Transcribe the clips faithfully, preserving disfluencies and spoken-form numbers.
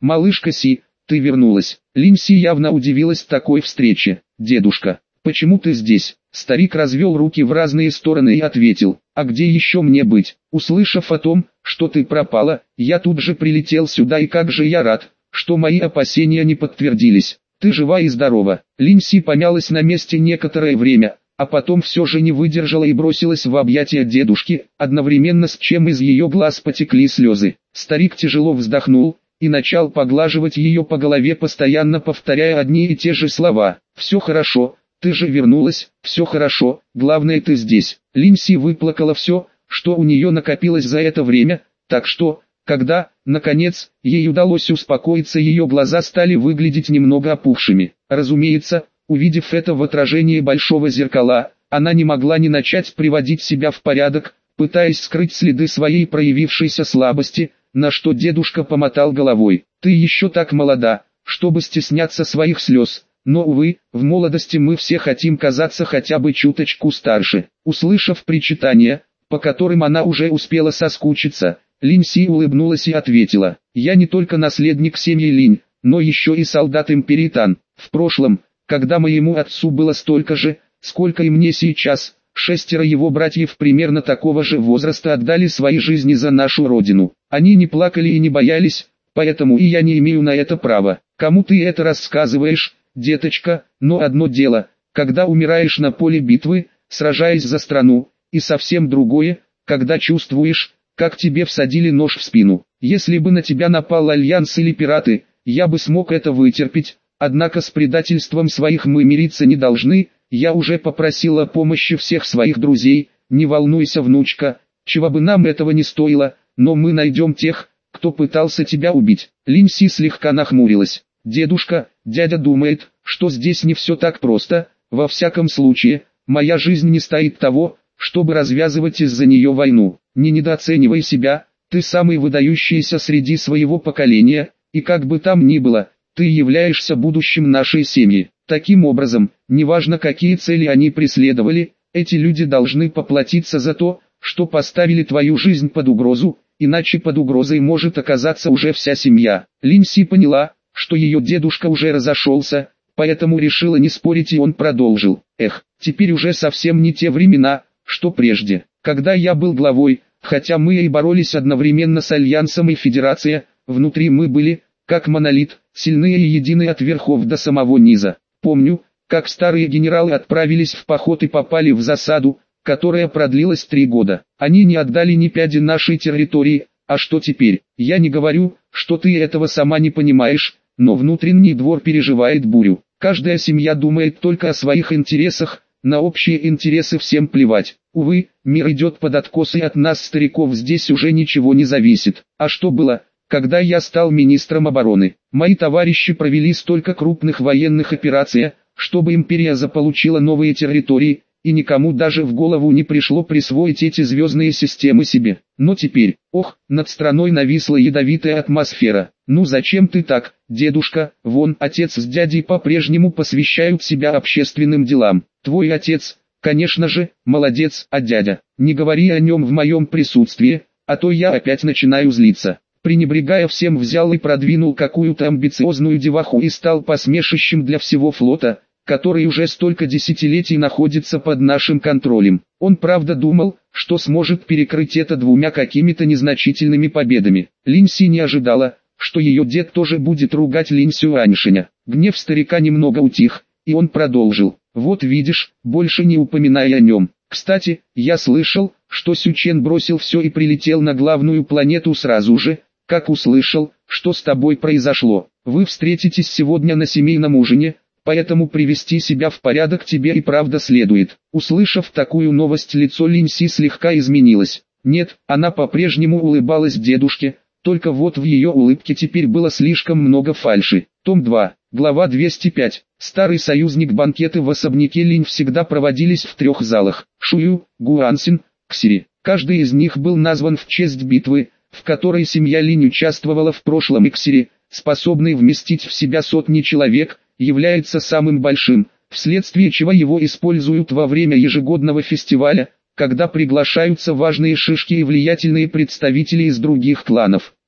«Малышка Си, ты вернулась». Линь Си явно удивилась такой встрече. «Дедушка, почему ты здесь?» Старик развел руки в разные стороны и ответил: «А где еще мне быть? Услышав о том, что ты пропала, я тут же прилетел сюда, и как же я рад, что мои опасения не подтвердились. Ты жива и здорова». Линь Си помялась на месте некоторое время, а потом все же не выдержала и бросилась в объятия дедушки, одновременно с чем из ее глаз потекли слезы. Старик тяжело вздохнул и начал поглаживать ее по голове, постоянно повторяя одни и те же слова: «Все хорошо, ты же вернулась, все хорошо, главное ты здесь». Линь Си выплакала все, что у нее накопилось за это время, так что, когда, наконец, ей удалось успокоиться, ее глаза стали выглядеть немного опухшими. Разумеется, увидев это в отражении большого зеркала, она не могла не начать приводить себя в порядок, пытаясь скрыть следы своей проявившейся слабости, на что дедушка помотал головой. «Ты еще так молода, чтобы стесняться своих слез, но, увы, в молодости мы все хотим казаться хотя бы чуточку старше». Услышав причитания, по которым она уже успела соскучиться, Линь Си улыбнулась и ответила: «Я не только наследник семьи Линь, но еще и солдат империи Тан. В прошлом, когда моему отцу было столько же, сколько и мне сейчас, шестеро его братьев примерно такого же возраста отдали свои жизни за нашу родину. Они не плакали и не боялись, поэтому и я не имею на это права. Кому ты это рассказываешь, деточка? Но одно дело, когда умираешь на поле битвы, сражаясь за страну, и совсем другое, когда чувствуешь, как тебе всадили нож в спину. Если бы на тебя напал Альянс или пираты, я бы смог это вытерпеть, однако с предательством своих мы мириться не должны. Я уже попросила помощи всех своих друзей, не волнуйся, внучка, чего бы нам этого не стоило, но мы найдем тех, кто пытался тебя убить». Линь Си слегка нахмурилась. «Дедушка, дядя думает, что здесь не все так просто, во всяком случае, моя жизнь не стоит того, чтобы развязывать из-за нее войну. Не недооценивай себя, ты самый выдающийся среди своего поколения, и как бы там ни было, ты являешься будущим нашей семьи. Таким образом, неважно какие цели они преследовали, эти люди должны поплатиться за то, что поставили твою жизнь под угрозу, иначе под угрозой может оказаться уже вся семья». Линь Си поняла, что ее дедушка уже разошелся, поэтому решила не спорить, и он продолжил: «Эх, теперь уже совсем не те времена, что прежде. Когда я был главой, хотя мы и боролись одновременно с Альянсом и Федерацией, внутри мы были, как монолит, сильные и едины от верхов до самого низа. Помню, как старые генералы отправились в поход и попали в засаду, которая продлилась три года. Они не отдали ни пяди нашей территории, а что теперь? Я не говорю, что ты этого сама не понимаешь, но внутренний двор переживает бурю. Каждая семья думает только о своих интересах, на общие интересы всем плевать. Увы, мир идет под откос, и от нас, стариков, здесь уже ничего не зависит. А что было, когда я стал министром обороны? Мои товарищи провели столько крупных военных операций, чтобы империя заполучила новые территории, и никому даже в голову не пришло присвоить эти звездные системы себе. Но теперь, ох, над страной нависла ядовитая атмосфера. Ну зачем ты так, дедушка? Вон, отец с дядей по-прежнему посвящают себя общественным делам. Твой отец, конечно же, молодец, а дядя, не говори о нем в моем присутствии, а то я опять начинаю злиться». Пренебрегая всем, взял и продвинул какую-то амбициозную деваху и стал посмешищем для всего флота, который уже столько десятилетий находится под нашим контролем. Он правда думал, что сможет перекрыть это двумя какими-то незначительными победами. Линь Си не ожидала, что ее дед тоже будет ругать Линь Сюаньшиня. Гнев старика немного утих, и он продолжил: «Вот видишь, больше не упоминай о нем. Кстати, я слышал, что Сючен бросил все и прилетел на главную планету сразу же, как услышал, что с тобой произошло. Вы встретитесь сегодня на семейном ужине, поэтому привести себя в порядок тебе и правда следует». Услышав такую новость, лицо Линь Си слегка изменилось. Нет, она по-прежнему улыбалась дедушке, только вот в ее улыбке теперь было слишком много фальши. Том два, глава двести пять. Старый союзник. Банкеты в особняке Линь всегда проводились в трех залах: Шую, Гуансин, Ксири. Каждый из них был назван в честь битвы, в которой семья Линь участвовала в прошлом. Ксири, способный вместить в себя сотни человек, является самым большим, вследствие чего его используют во время ежегодного фестиваля, когда приглашаются важные шишки и влиятельные представители из других кланов.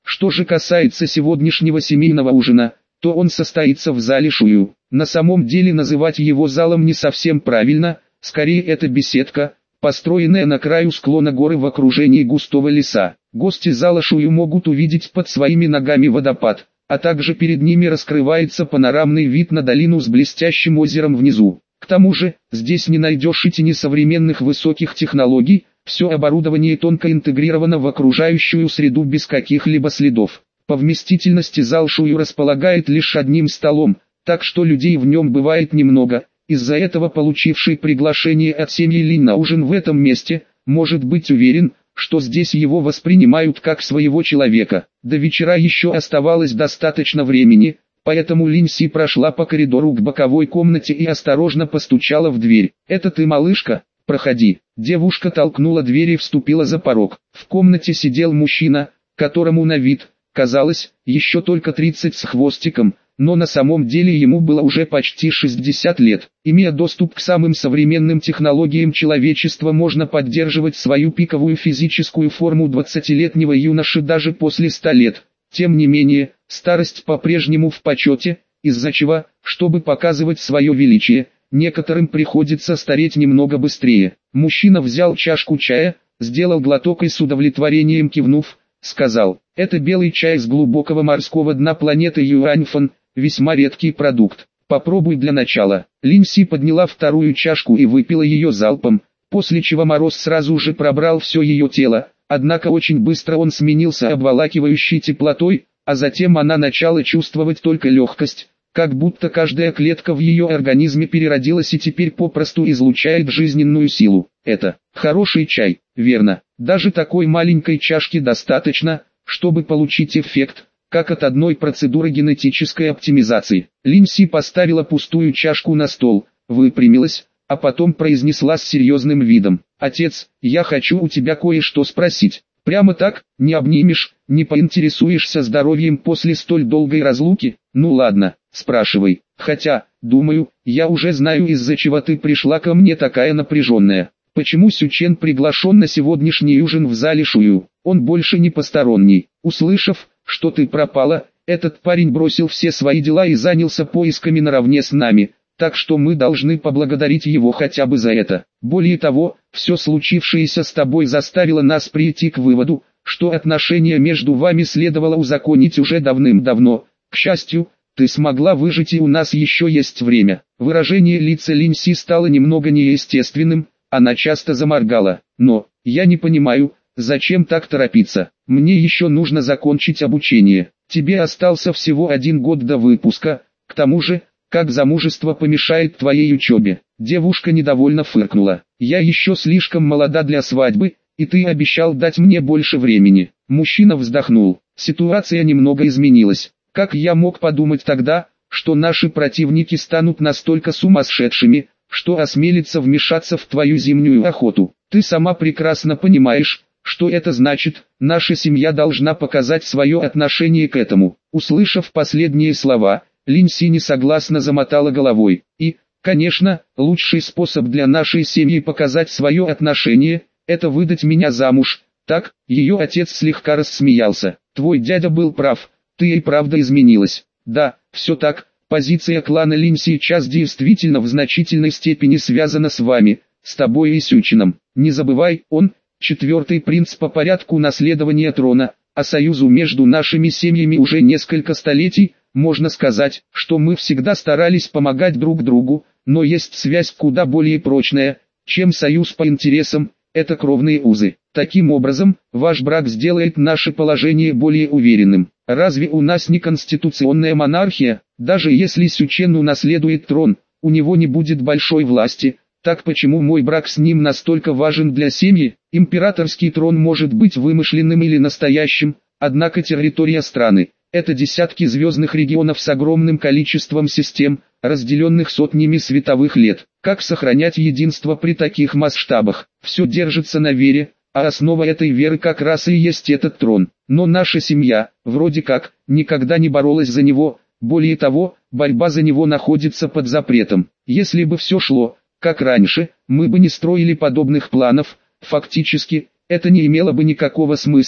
Что же касается сегодняшнего семейного ужина, то он состоится в зале Шую. На самом деле называть его залом не совсем правильно, скорее это беседка, построенная на краю склона горы в окружении густого леса. Гости зала Шую могут увидеть под своими ногами водопад, а также перед ними раскрывается панорамный вид на долину с блестящим озером внизу. К тому же, здесь не найдешь и тени современных высоких технологий, все оборудование тонко интегрировано в окружающую среду без каких-либо следов. По вместительности зал Шую располагает лишь одним столом, так что людей в нем бывает немного. Из-за этого получивший приглашение от семьи Линь на ужин в этом месте, может быть уверен, что здесь его воспринимают как своего человека. До вечера еще оставалось достаточно времени, поэтому Линь Си прошла по коридору к боковой комнате и осторожно постучала в дверь. «Это ты, малышка? Проходи». Девушка толкнула дверь и вступила за порог. В комнате сидел мужчина, которому на вид, казалось, еще только тридцать с хвостиком, но на самом деле ему было уже почти шестьдесят лет. Имея доступ к самым современным технологиям человечества, можно поддерживать свою пиковую физическую форму двадцатилетнего юноши даже после ста лет. Тем не менее, старость по-прежнему в почете, из-за чего, чтобы показывать свое величие, некоторым приходится стареть немного быстрее. Мужчина взял чашку чая, сделал глоток и с удовлетворением кивнув, сказал: «Это белый чай с глубокого морского дна планеты Юаньфан, весьма редкий продукт. Попробуй для начала». Линь Си подняла вторую чашку и выпила ее залпом, после чего мороз сразу же пробрал все ее тело, однако очень быстро он сменился обволакивающей теплотой, а затем она начала чувствовать только легкость, как будто каждая клетка в ее организме переродилась и теперь попросту излучает жизненную силу. Это хороший чай, верно? Даже такой маленькой чашки достаточно, чтобы получить эффект, как от одной процедуры генетической оптимизации. Линь Си поставила пустую чашку на стол, выпрямилась, а потом произнесла с серьезным видом: «Отец, я хочу у тебя кое-что спросить». «Прямо так, не обнимешь, не поинтересуешься здоровьем после столь долгой разлуки? Ну ладно, спрашивай, хотя, думаю, я уже знаю, из-за чего ты пришла ко мне такая напряженная. Почему Сючен приглашен на сегодняшний ужин в зале Шую? Он больше не посторонний. Услышав, что ты пропала, этот парень бросил все свои дела и занялся поисками наравне с нами, так что мы должны поблагодарить его хотя бы за это. Более того, все случившееся с тобой заставило нас прийти к выводу, что отношения между вами следовало узаконить уже давным-давно. К счастью, ты смогла выжить, и у нас еще есть время». Выражение лица Линь Си стало немного неестественным, она часто заморгала. «Но, я не понимаю, зачем так торопиться? Мне еще нужно закончить обучение. Тебе остался всего один год до выпуска, к тому же, как замужество помешает твоей учебе?» Девушка недовольно фыркнула. «Я еще слишком молода для свадьбы, и ты обещал дать мне больше времени». Мужчина вздохнул. «Ситуация немного изменилась. Как я мог подумать тогда, что наши противники станут настолько сумасшедшими, что осмелятся вмешаться в твою зимнюю охоту? Ты сама прекрасно понимаешь, что это значит. Наша семья должна показать свое отношение к этому». Услышав последние слова, Линь Си несогласно замотала головой. «И, конечно, лучший способ для нашей семьи показать свое отношение – это выдать меня замуж». Так, ее отец слегка рассмеялся. «Твой дядя был прав, ты и правда изменилась». «Да, все так, позиция клана Линь сейчас действительно в значительной степени связана с вами, с тобой и Сюченом. Не забывай, он – четвертый принц по порядку наследования трона, а союзу между нашими семьями уже несколько столетий. Можно сказать, что мы всегда старались помогать друг другу, но есть связь куда более прочная, чем союз по интересам, это кровные узы. Таким образом, ваш брак сделает наше положение более уверенным. Разве у нас не конституционная монархия? Даже если Сючен унаследует трон, у него не будет большой власти. Так почему мой брак с ним настолько важен для семьи? Императорский трон может быть вымышленным или настоящим, однако территория страны – это десятки звездных регионов с огромным количеством систем, разделенных сотнями световых лет. Как сохранять единство при таких масштабах? Все держится на вере, а основа этой веры как раз и есть этот трон. Но наша семья, вроде как, никогда не боролась за него, более того, борьба за него находится под запретом. Если бы все шло, как раньше, мы бы не строили подобных планов, фактически, это не имело бы никакого смысла.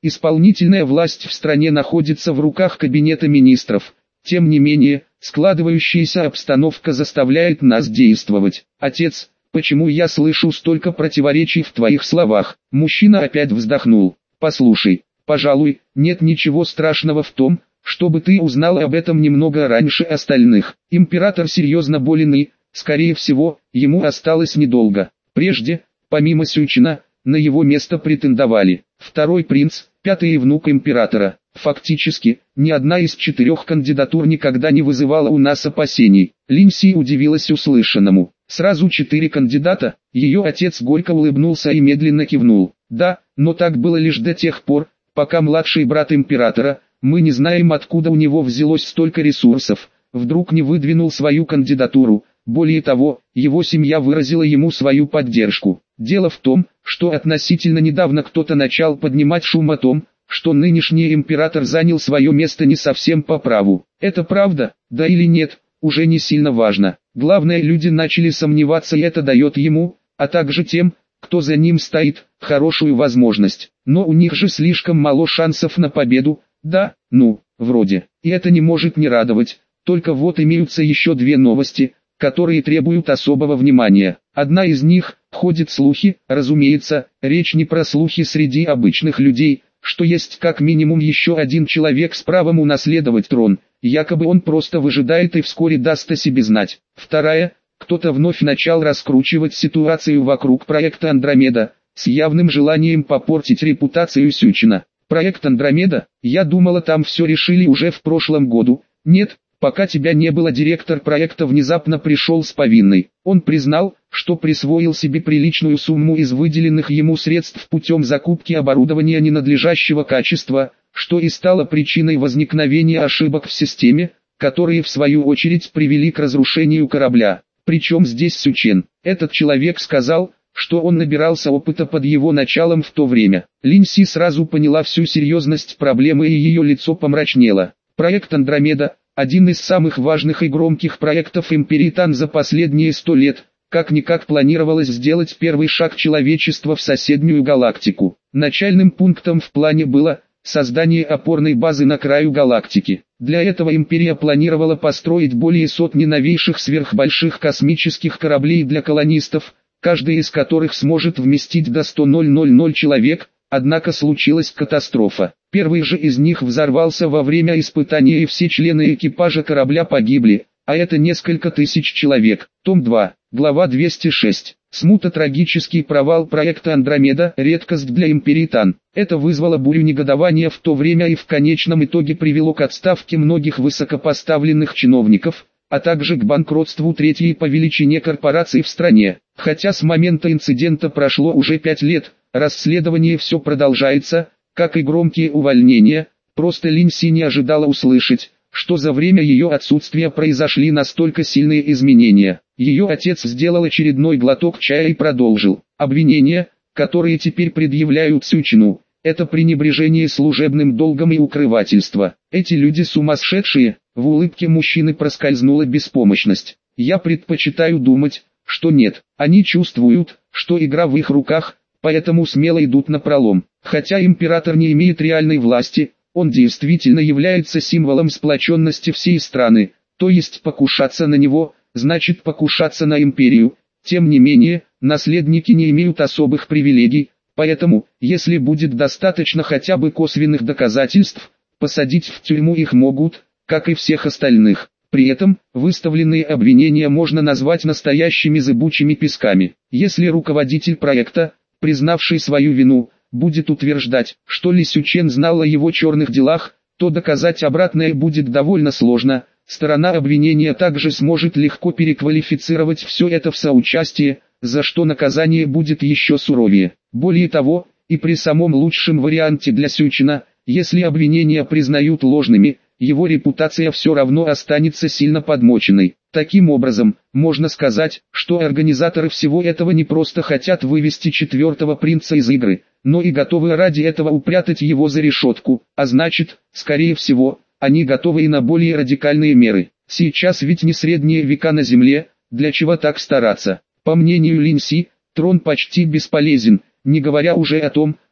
Исполнительная власть в стране находится в руках кабинета министров. Тем не менее, складывающаяся обстановка заставляет нас действовать. Отец, почему я слышу столько противоречий в твоих словах? Мужчина опять вздохнул. Послушай, пожалуй, нет ничего страшного в том, чтобы ты узнал об этом немного раньше остальных. Император серьезно болен и, скорее всего, ему осталось недолго. Прежде, помимо Сючина, на его место претендовали второй принц, пятый внук императора. Фактически, ни одна из четырех кандидатур никогда не вызывала у нас опасений. Линси удивилась услышанному. Сразу четыре кандидата? Ее отец горько улыбнулся и медленно кивнул. Да, но так было лишь до тех пор, пока младший брат императора, мы не знаем откуда у него взялось столько ресурсов, вдруг не выдвинул свою кандидатуру. Более того, его семья выразила ему свою поддержку. Дело в том, что относительно недавно кто-то начал поднимать шум о том, что нынешний император занял свое место не совсем по праву. Это правда, да или нет, уже не сильно важно. Главное, люди начали сомневаться, и это дает ему, а также тем, кто за ним стоит, хорошую возможность. Но у них же слишком мало шансов на победу. Да, ну, вроде. И это не может не радовать. Только вот имеются еще две новости, которые требуют особого внимания. Одна из них, ходят слухи, разумеется, речь не про слухи среди обычных людей, что есть как минимум еще один человек с правом унаследовать трон, якобы он просто выжидает и вскоре даст о себе знать. Вторая, кто-то вновь начал раскручивать ситуацию вокруг проекта Андромеда, с явным желанием попортить репутацию Сючина. Проект Андромеда, я думала, там все решили уже в прошлом году. Нет, пока тебя не было, директор проекта внезапно пришел с повинной. Он признал, что присвоил себе приличную сумму из выделенных ему средств путем закупки оборудования ненадлежащего качества, что и стало причиной возникновения ошибок в системе, которые в свою очередь привели к разрушению корабля. Причем здесь Сючен. Этот человек сказал, что он набирался опыта под его началом в то время. Линси сразу поняла всю серьезность проблемы, и ее лицо помрачнело. Проект Андромеда – один из самых важных и громких проектов Империи Тан за последние сто лет. Как-никак планировалось сделать первый шаг человечества в соседнюю галактику. Начальным пунктом в плане было создание опорной базы на краю галактики. Для этого империя планировала построить более сотни новейших сверхбольших космических кораблей для колонистов, каждый из которых сможет вместить до ста человек, однако случилась катастрофа. Первый же из них взорвался во время испытания, и все члены экипажа корабля погибли, а это несколько тысяч человек. Том два, глава двести шесть. Смута. Трагический провал проекта Андромеда – редкость для Империи Тан. Это вызвало бурю негодования в то время и в конечном итоге привело к отставке многих высокопоставленных чиновников, а также к банкротству третьей по величине корпорации в стране. Хотя с момента инцидента прошло уже пять лет, расследование все продолжается, как и громкие увольнения. Просто Линси не ожидала услышать, что за время ее отсутствия произошли настолько сильные изменения. Ее отец сделал очередной глоток чая и продолжил. Обвинения, которые теперь предъявляют Сючину, это пренебрежение служебным долгом и укрывательство. Эти люди сумасшедшие. В улыбке мужчины проскользнула беспомощность. Я предпочитаю думать, что нет. Они чувствуют, что игра в их руках, поэтому смело идут напролом. Хотя император не имеет реальной власти, он действительно является символом сплоченности всей страны, то есть покушаться на него, значит покушаться на империю. Тем не менее, наследники не имеют особых привилегий, поэтому, если будет достаточно хотя бы косвенных доказательств, посадить в тюрьму их могут, как и всех остальных. При этом, выставленные обвинения можно назвать настоящими зыбучими песками. Если руководитель проекта, признавший свою вину, будет утверждать, что Ли Сючен знал о его черных делах, то доказать обратное будет довольно сложно. Сторона обвинения также сможет легко переквалифицировать все это в соучастие, за что наказание будет еще суровее. Более того, и при самом лучшем варианте для Сючена, если обвинения признают ложными, его репутация все равно останется сильно подмоченной. Таким образом, можно сказать, что организаторы всего этого не просто хотят вывести четвертого принца из игры, но и готовы ради этого упрятать его за решетку, а значит, скорее всего, они готовы и на более радикальные меры. Сейчас ведь не средние века на Земле, для чего так стараться? По мнению Линси, трон почти бесполезен, не говоря уже о том,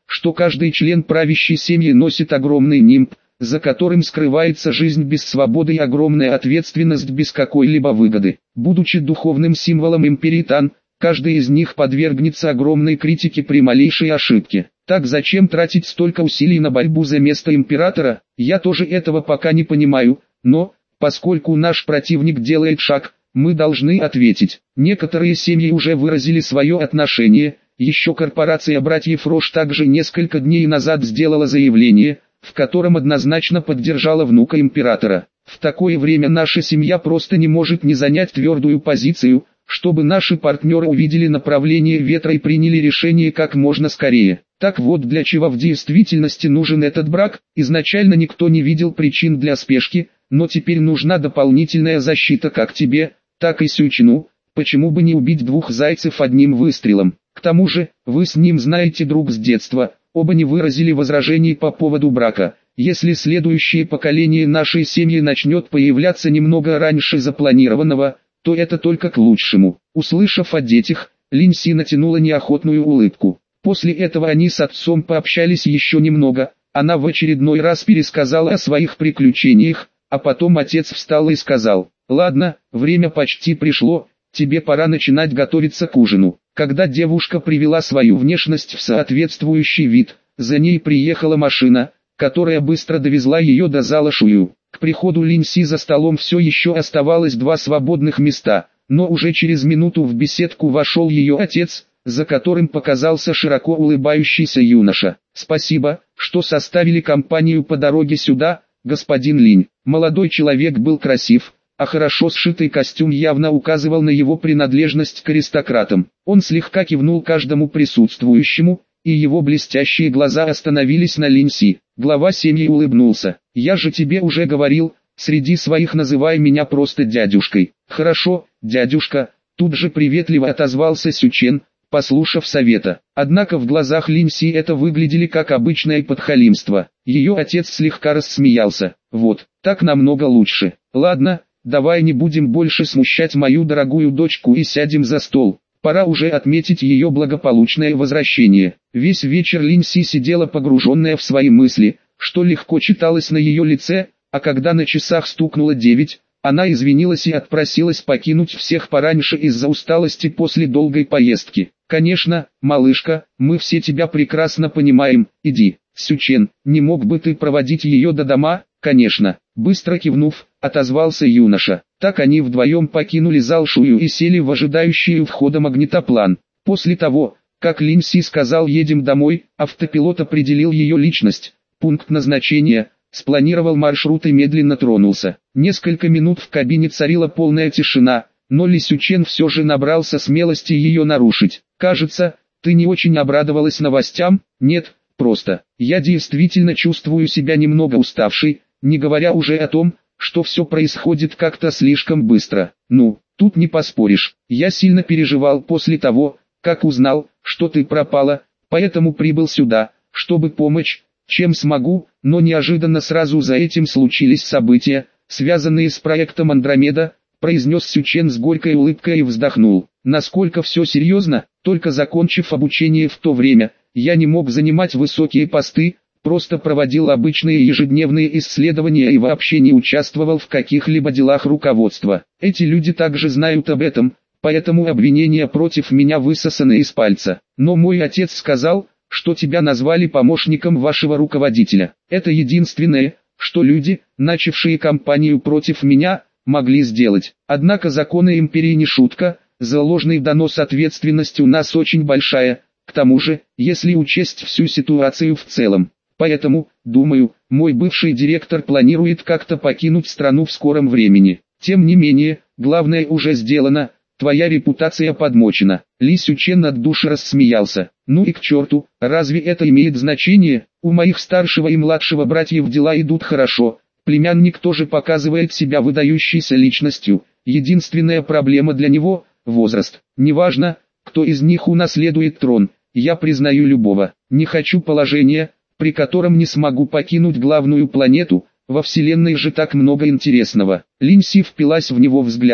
что каждый член правящей семьи носит огромный нимб, за которым скрывается жизнь без свободы и огромная ответственность без какой-либо выгоды. Будучи духовным символом империи Тан, каждый из них подвергнется огромной критике при малейшей ошибке. Так зачем тратить столько усилий на борьбу за место императора? Я тоже этого пока не понимаю, но, поскольку наш противник делает шаг, мы должны ответить. Некоторые семьи уже выразили свое отношение, еще корпорация братьев Рош также несколько дней назад сделала заявление, в котором однозначно поддержала внука императора. В такое время наша семья просто не может не занять твердую позицию, чтобы наши партнеры увидели направление ветра и приняли решение как можно скорее. Так вот для чего в действительности нужен этот брак. Изначально никто не видел причин для спешки, но теперь нужна дополнительная защита как тебе, так и Сючину. Почему бы не убить двух зайцев одним выстрелом? К тому же, вы с ним знаете друг с детства, оба не выразили возражений по поводу брака. Если следующее поколение нашей семьи начнет появляться немного раньше запланированного, то это только к лучшему. Услышав о детях, Линси натянула неохотную улыбку. После этого они с отцом пообщались еще немного, она в очередной раз пересказала о своих приключениях, а потом отец встал и сказал: «Ладно, время почти пришло, тебе пора начинать готовиться к ужину». Когда девушка привела свою внешность в соответствующий вид, за ней приехала машина, которая быстро довезла ее до зала Шую. К приходу Линси за столом все еще оставалось два свободных места, но уже через минуту в беседку вошел ее отец, за которым показался широко улыбающийся юноша. «Спасибо, что составили компанию по дороге сюда, господин Линь». Молодой человек был красив, а хорошо сшитый костюм явно указывал на его принадлежность к аристократам. Он слегка кивнул каждому присутствующему, и его блестящие глаза остановились на Линси. Глава семьи улыбнулся. «Я же тебе уже говорил, среди своих называй меня просто дядюшкой». «Хорошо, дядюшка», тут же приветливо отозвался Сючен, послушав совета. Однако в глазах Линси это выглядели как обычное подхалимство. Ее отец слегка рассмеялся. «Вот, так намного лучше. Ладно, давай не будем больше смущать мою дорогую дочку и сядем за стол. Пора уже отметить ее благополучное возвращение». Весь вечер Линси сидела погруженная в свои мысли, что легко читалось на ее лице, а когда на часах стукнуло девять, она извинилась и отпросилась покинуть всех пораньше из-за усталости после долгой поездки. «Конечно, малышка, мы все тебя прекрасно понимаем, иди». «Сючен, не мог бы ты проводить ее до дома?» «Конечно», быстро кивнув, отозвался юноша. Так они вдвоем покинули зал Шую и сели в ожидающий у входа магнитоплан. После того, как Линси сказал «едем домой», автопилот определил ее личность, пункт назначения, спланировал маршрут и медленно тронулся. Несколько минут в кабине царила полная тишина, но Ли Сючен все же набрался смелости ее нарушить. «Кажется, ты не очень обрадовалась новостям?» «Нет, просто, я действительно чувствую себя немного уставшей, не говоря уже о том, что все происходит как-то слишком быстро. Ну, тут не поспоришь, я сильно переживал после того, как узнал, что ты пропала, поэтому прибыл сюда, чтобы помочь, чем смогу, но неожиданно сразу за этим случились события, связанные с проектом Андромеда», произнес Сючен с горькой улыбкой и вздохнул. «Насколько все серьезно? Только закончив обучение в то время, я не мог занимать высокие посты, просто проводил обычные ежедневные исследования и вообще не участвовал в каких-либо делах руководства. Эти люди также знают об этом, поэтому обвинения против меня высосаны из пальца. Но мой отец сказал, что тебя назвали помощником вашего руководителя. Это единственное, что люди, начавшие кампанию против меня, могли сделать. Однако законы империи не шутка, за ложный донос ответственность у нас очень большая, к тому же, если учесть всю ситуацию в целом. Поэтому, думаю, мой бывший директор планирует как-то покинуть страну в скором времени. Тем не менее, главное уже сделано, твоя репутация подмочена». Ли Сючен от души рассмеялся. «Ну и к черту, разве это имеет значение? У моих старшего и младшего братьев дела идут хорошо. Племянник тоже показывает себя выдающейся личностью. Единственная проблема для него – возраст. Неважно, кто из них унаследует трон, я признаю любого. Не хочу положения, при котором не смогу покинуть главную планету, во вселенной же так много интересного». Линси впилась в него взглядом.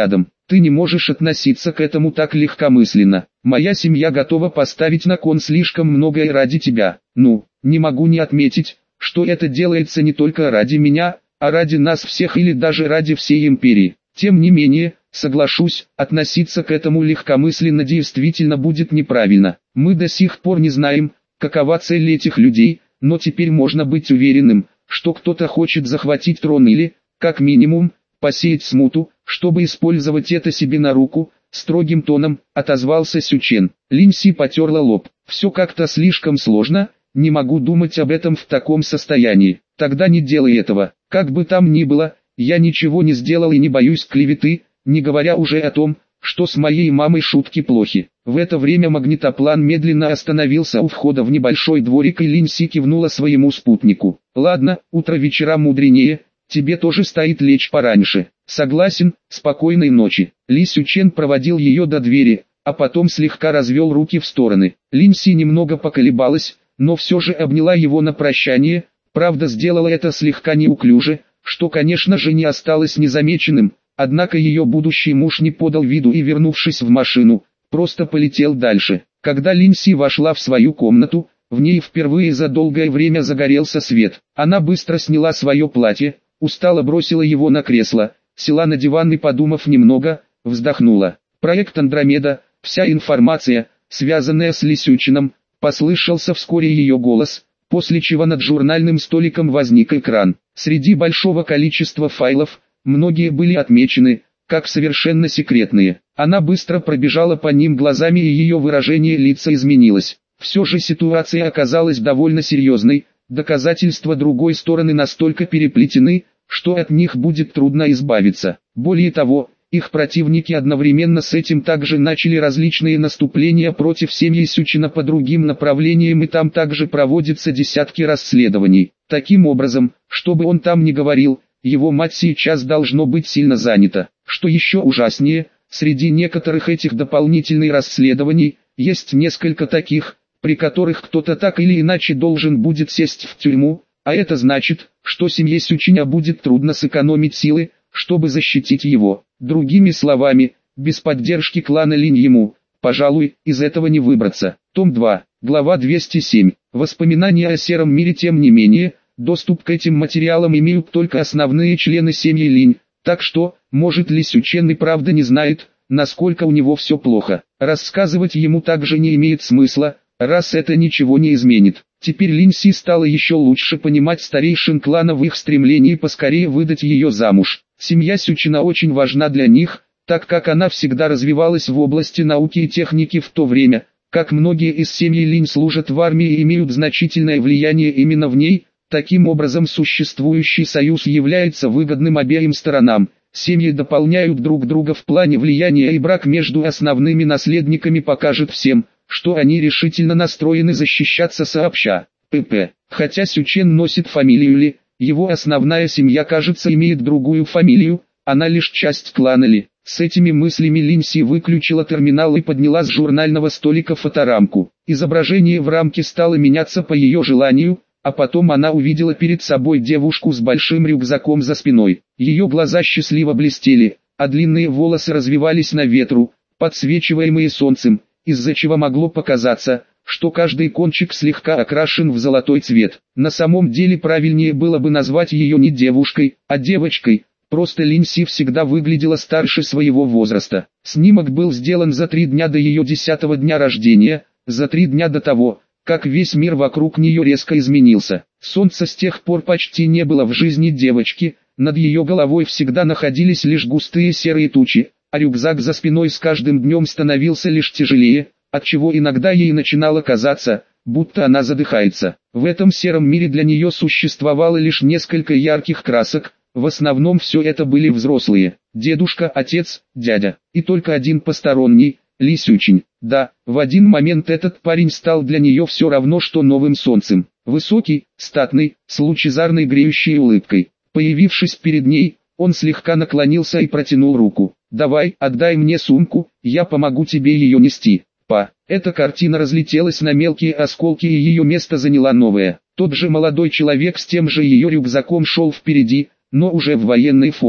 Ты не можешь относиться к этому так легкомысленно. Моя семья готова поставить на кон слишком многое ради тебя. Ну, не могу не отметить, что это делается не только ради меня, а ради нас всех или даже ради всей империи. Тем не менее, соглашусь, относиться к этому легкомысленно действительно будет неправильно. Мы до сих пор не знаем, какова цель этих людей, но теперь можно быть уверенным, что кто-то хочет захватить трон или, как минимум, посеять смуту, чтобы использовать это себе на руку. Строгим тоном отозвался Сючен. Линси потерла лоб. Все как-то слишком сложно, не могу думать об этом в таком состоянии. Тогда не делай этого. Как бы там ни было, я ничего не сделал и не боюсь клеветы, не говоря уже о том, что с моей мамой шутки плохи. В это время магнитоплан медленно остановился у входа в небольшой дворик, и Линси кивнула своему спутнику. Ладно, утро вечера мудренее, тебе тоже стоит лечь пораньше. Согласен, спокойной ночи. Ли Сючен проводил ее до двери, а потом слегка развел руки в стороны. Линси немного поколебалась, но все же обняла его на прощание, правда сделала это слегка неуклюже, что конечно же не осталось незамеченным, однако ее будущий муж не подал виду и, вернувшись в машину, просто полетел дальше. Когда Линси вошла в свою комнату, в ней впервые за долгое время загорелся свет. Она быстро сняла свое платье, устало бросила его на кресло, села на диван и, подумав немного, вздохнула. Проект Андромеда, вся информация, связанная с Ли Сюченом, послышался вскоре ее голос, после чего над журнальным столиком возник экран. Среди большого количества файлов, многие были отмечены, как совершенно секретные. Она быстро пробежала по ним глазами, и ее выражение лица изменилось. Все же ситуация оказалась довольно серьезной, доказательства другой стороны настолько переплетены, что от них будет трудно избавиться. Более того, их противники одновременно с этим также начали различные наступления против семьи Сючена по другим направлениям, и там также проводятся десятки расследований. Таким образом, что бы он там ни говорил, его мать сейчас должно быть сильно занята. Что еще ужаснее, среди некоторых этих дополнительных расследований, есть несколько таких, при которых кто-то так или иначе должен будет сесть в тюрьму, а это значит, что семье Сюченя будет трудно сэкономить силы, чтобы защитить его. Другими словами, без поддержки клана Линь ему, пожалуй, из этого не выбраться. Том два, глава двести семь. Воспоминания о сером мире. Тем не менее, доступ к этим материалам имеют только основные члены семьи Линь, так что, может Ли Сючен и правда не знает, насколько у него все плохо. Рассказывать ему также не имеет смысла, раз это ничего не изменит. Теперь Линси стала еще лучше понимать старейшин клана в их стремлении поскорее выдать ее замуж. Семья Сючена очень важна для них, так как она всегда развивалась в области науки и техники, в то время, как многие из семьи Линь служат в армии и имеют значительное влияние именно в ней. Таким образом, существующий союз является выгодным обеим сторонам. Семьи дополняют друг друга в плане влияния, и брак между основными наследниками покажет всем, что они решительно настроены защищаться сообща. ПП. Хотя Сючен носит фамилию Ли, его основная семья, кажется, имеет другую фамилию, она лишь часть клана Ли. С этими мыслями Линси выключила терминал и подняла с журнального столика фоторамку. Изображение в рамке стало меняться по ее желанию, а потом она увидела перед собой девушку с большим рюкзаком за спиной. Ее глаза счастливо блестели, а длинные волосы развивались на ветру, подсвечиваемые солнцем, из-за чего могло показаться, что каждый кончик слегка окрашен в золотой цвет. На самом деле правильнее было бы назвать ее не девушкой, а девочкой, просто Линси всегда выглядела старше своего возраста. Снимок был сделан за три дня до ее десятого дня рождения, за три дня до того, как весь мир вокруг нее резко изменился. Солнца с тех пор почти не было в жизни девочки, над ее головой всегда находились лишь густые серые тучи, а рюкзак за спиной с каждым днем становился лишь тяжелее, отчего иногда ей начинало казаться, будто она задыхается. В этом сером мире для нее существовало лишь несколько ярких красок, в основном все это были взрослые: дедушка, отец, дядя, и только один посторонний, Ли Сючен. Да, в один момент этот парень стал для нее все равно что новым солнцем. Высокий, статный, с лучезарной греющей улыбкой. Появившись перед ней, он слегка наклонился и протянул руку. «Давай, отдай мне сумку, я помогу тебе ее нести». Па. Эта картина разлетелась на мелкие осколки, и ее место заняла новая. Тот же молодой человек с тем же ее рюкзаком шел впереди, но уже в военной форме.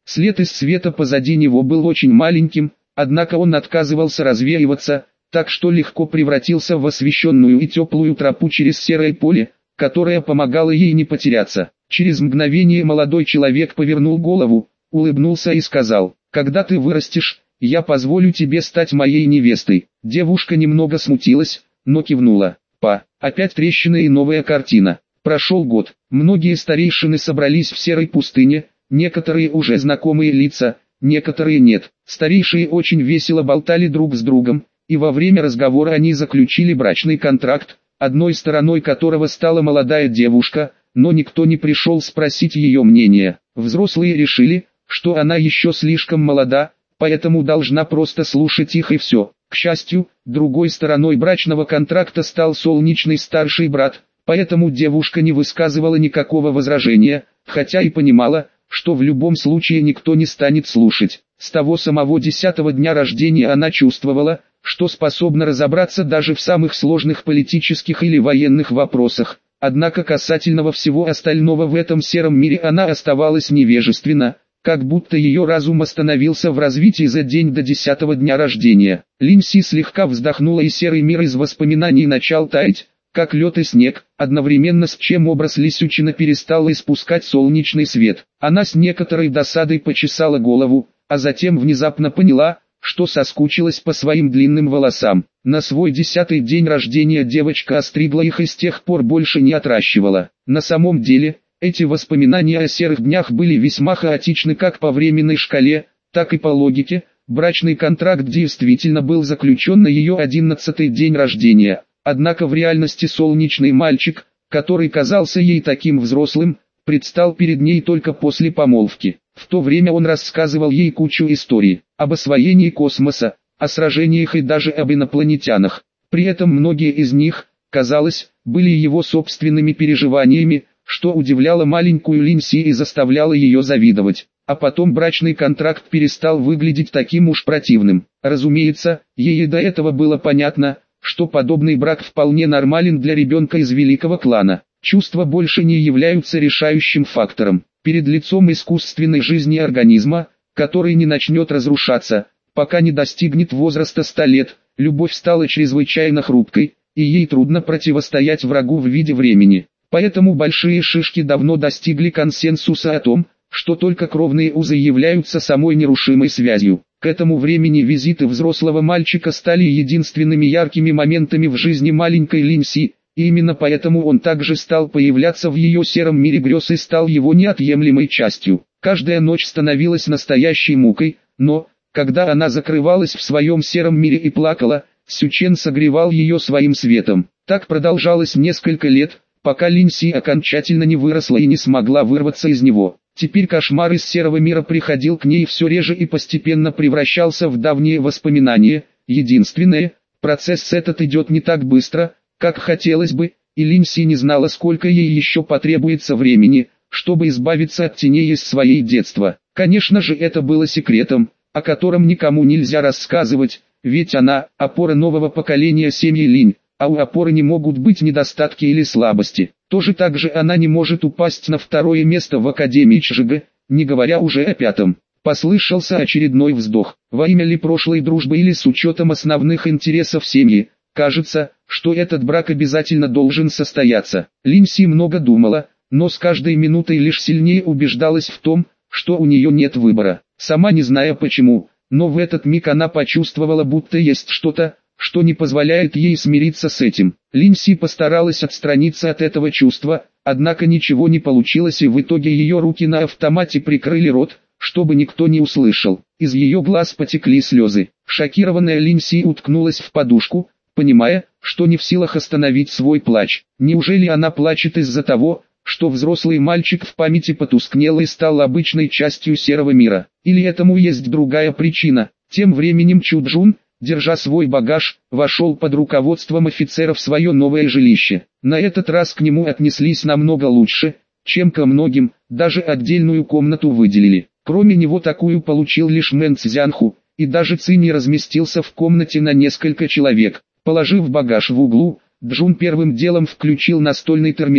След из света позади него был очень маленьким, однако он отказывался развеиваться, так что легко превратился в освещенную и теплую тропу через серое поле, которое помогало ей не потеряться. Через мгновение молодой человек повернул голову, улыбнулся и сказал: «Когда ты вырастешь, я позволю тебе стать моей невестой». Девушка немного смутилась, но кивнула. Па, опять трещина и новая картина. Прошел год, многие старейшины собрались в серой пустыне, некоторые уже знакомые лица, некоторые нет. Старейшие очень весело болтали друг с другом, и во время разговора они заключили брачный контракт, одной стороной которого стала молодая девушка, но никто не пришел спросить ее мнения. Взрослые решили, что она еще слишком молода, поэтому должна просто слушать их и все. К счастью, другой стороной брачного контракта стал солнечный старший брат, поэтому девушка не высказывала никакого возражения, хотя и понимала, что в любом случае никто не станет слушать. С того самого десятого дня рождения она чувствовала, что способна разобраться даже в самых сложных политических или военных вопросах, однако касательного всего остального в этом сером мире она оставалась невежественна, как будто ее разум остановился в развитии за день до десятого дня рождения. Линси слегка вздохнула, и серый мир из воспоминаний начал таять, как лед и снег, одновременно с чем образ Лисючина перестал испускать солнечный свет. Она с некоторой досадой почесала голову, а затем внезапно поняла, что соскучилась по своим длинным волосам. На свой десятый день рождения девочка остригла их и с тех пор больше не отращивала. На самом деле, эти воспоминания о серых днях были весьма хаотичны как по временной шкале, так и по логике. Брачный контракт действительно был заключен на ее одиннадцатый день рождения. Однако в реальности солнечный мальчик, который казался ей таким взрослым, предстал перед ней только после помолвки. В то время он рассказывал ей кучу историй об освоении космоса, о сражениях и даже об инопланетянах. При этом многие из них, казалось, были его собственными переживаниями, что удивляло маленькую Линси и заставляло ее завидовать. А потом брачный контракт перестал выглядеть таким уж противным. Разумеется, ей и до этого было понятно, что подобный брак вполне нормален для ребенка из великого клана. Чувства больше не являются решающим фактором. Перед лицом искусственной жизни организма, который не начнет разрушаться, пока не достигнет возраста ста лет, любовь стала чрезвычайно хрупкой, и ей трудно противостоять врагу в виде времени. Поэтому большие шишки давно достигли консенсуса о том, что только кровные узы являются самой нерушимой связью. К этому времени визиты взрослого мальчика стали единственными яркими моментами в жизни маленькой Линси, и именно поэтому он также стал появляться в ее сером мире грез и стал его неотъемлемой частью. Каждая ночь становилась настоящей мукой, но, когда она закрывалась в своем сером мире и плакала, Сючен согревал ее своим светом. Так продолжалось несколько лет, пока Линси окончательно не выросла и не смогла вырваться из него. Теперь кошмар из серого мира приходил к ней все реже и постепенно превращался в давние воспоминания. Единственное, процесс этот идет не так быстро, как хотелось бы, и Линси не знала, сколько ей еще потребуется времени, чтобы избавиться от теней из своей детства. Конечно же, это было секретом, о котором никому нельзя рассказывать, ведь она – опора нового поколения семьи Линь, а у опоры не могут быть недостатки или слабости. Тоже так же она не может упасть на второе место в Академии Чжигэ, не говоря уже о пятом. Послышался очередной вздох. Во имя ли прошлой дружбы или с учетом основных интересов семьи, кажется, что этот брак обязательно должен состояться. Линси много думала, но с каждой минутой лишь сильнее убеждалась в том, что у нее нет выбора. Сама не зная почему, но в этот миг она почувствовала, будто есть что-то, что не позволяет ей смириться с этим. Линси постаралась отстраниться от этого чувства, однако ничего не получилось, и в итоге ее руки на автомате прикрыли рот, чтобы никто не услышал. Из ее глаз потекли слезы. Шокированная Линси уткнулась в подушку, понимая, что не в силах остановить свой плач. Неужели она плачет из-за того, что взрослый мальчик в памяти потускнел и стал обычной частью серого мира? Или этому есть другая причина? Тем временем Чуджун, держа свой багаж, вошел под руководством офицера в свое новое жилище. На этот раз к нему отнеслись намного лучше, чем ко многим, даже отдельную комнату выделили. Кроме него такую получил лишь Мэн Цзянху, и даже Цинь разместился в комнате на несколько человек. Положив багаж в углу, Джун первым делом включил настольный терминал,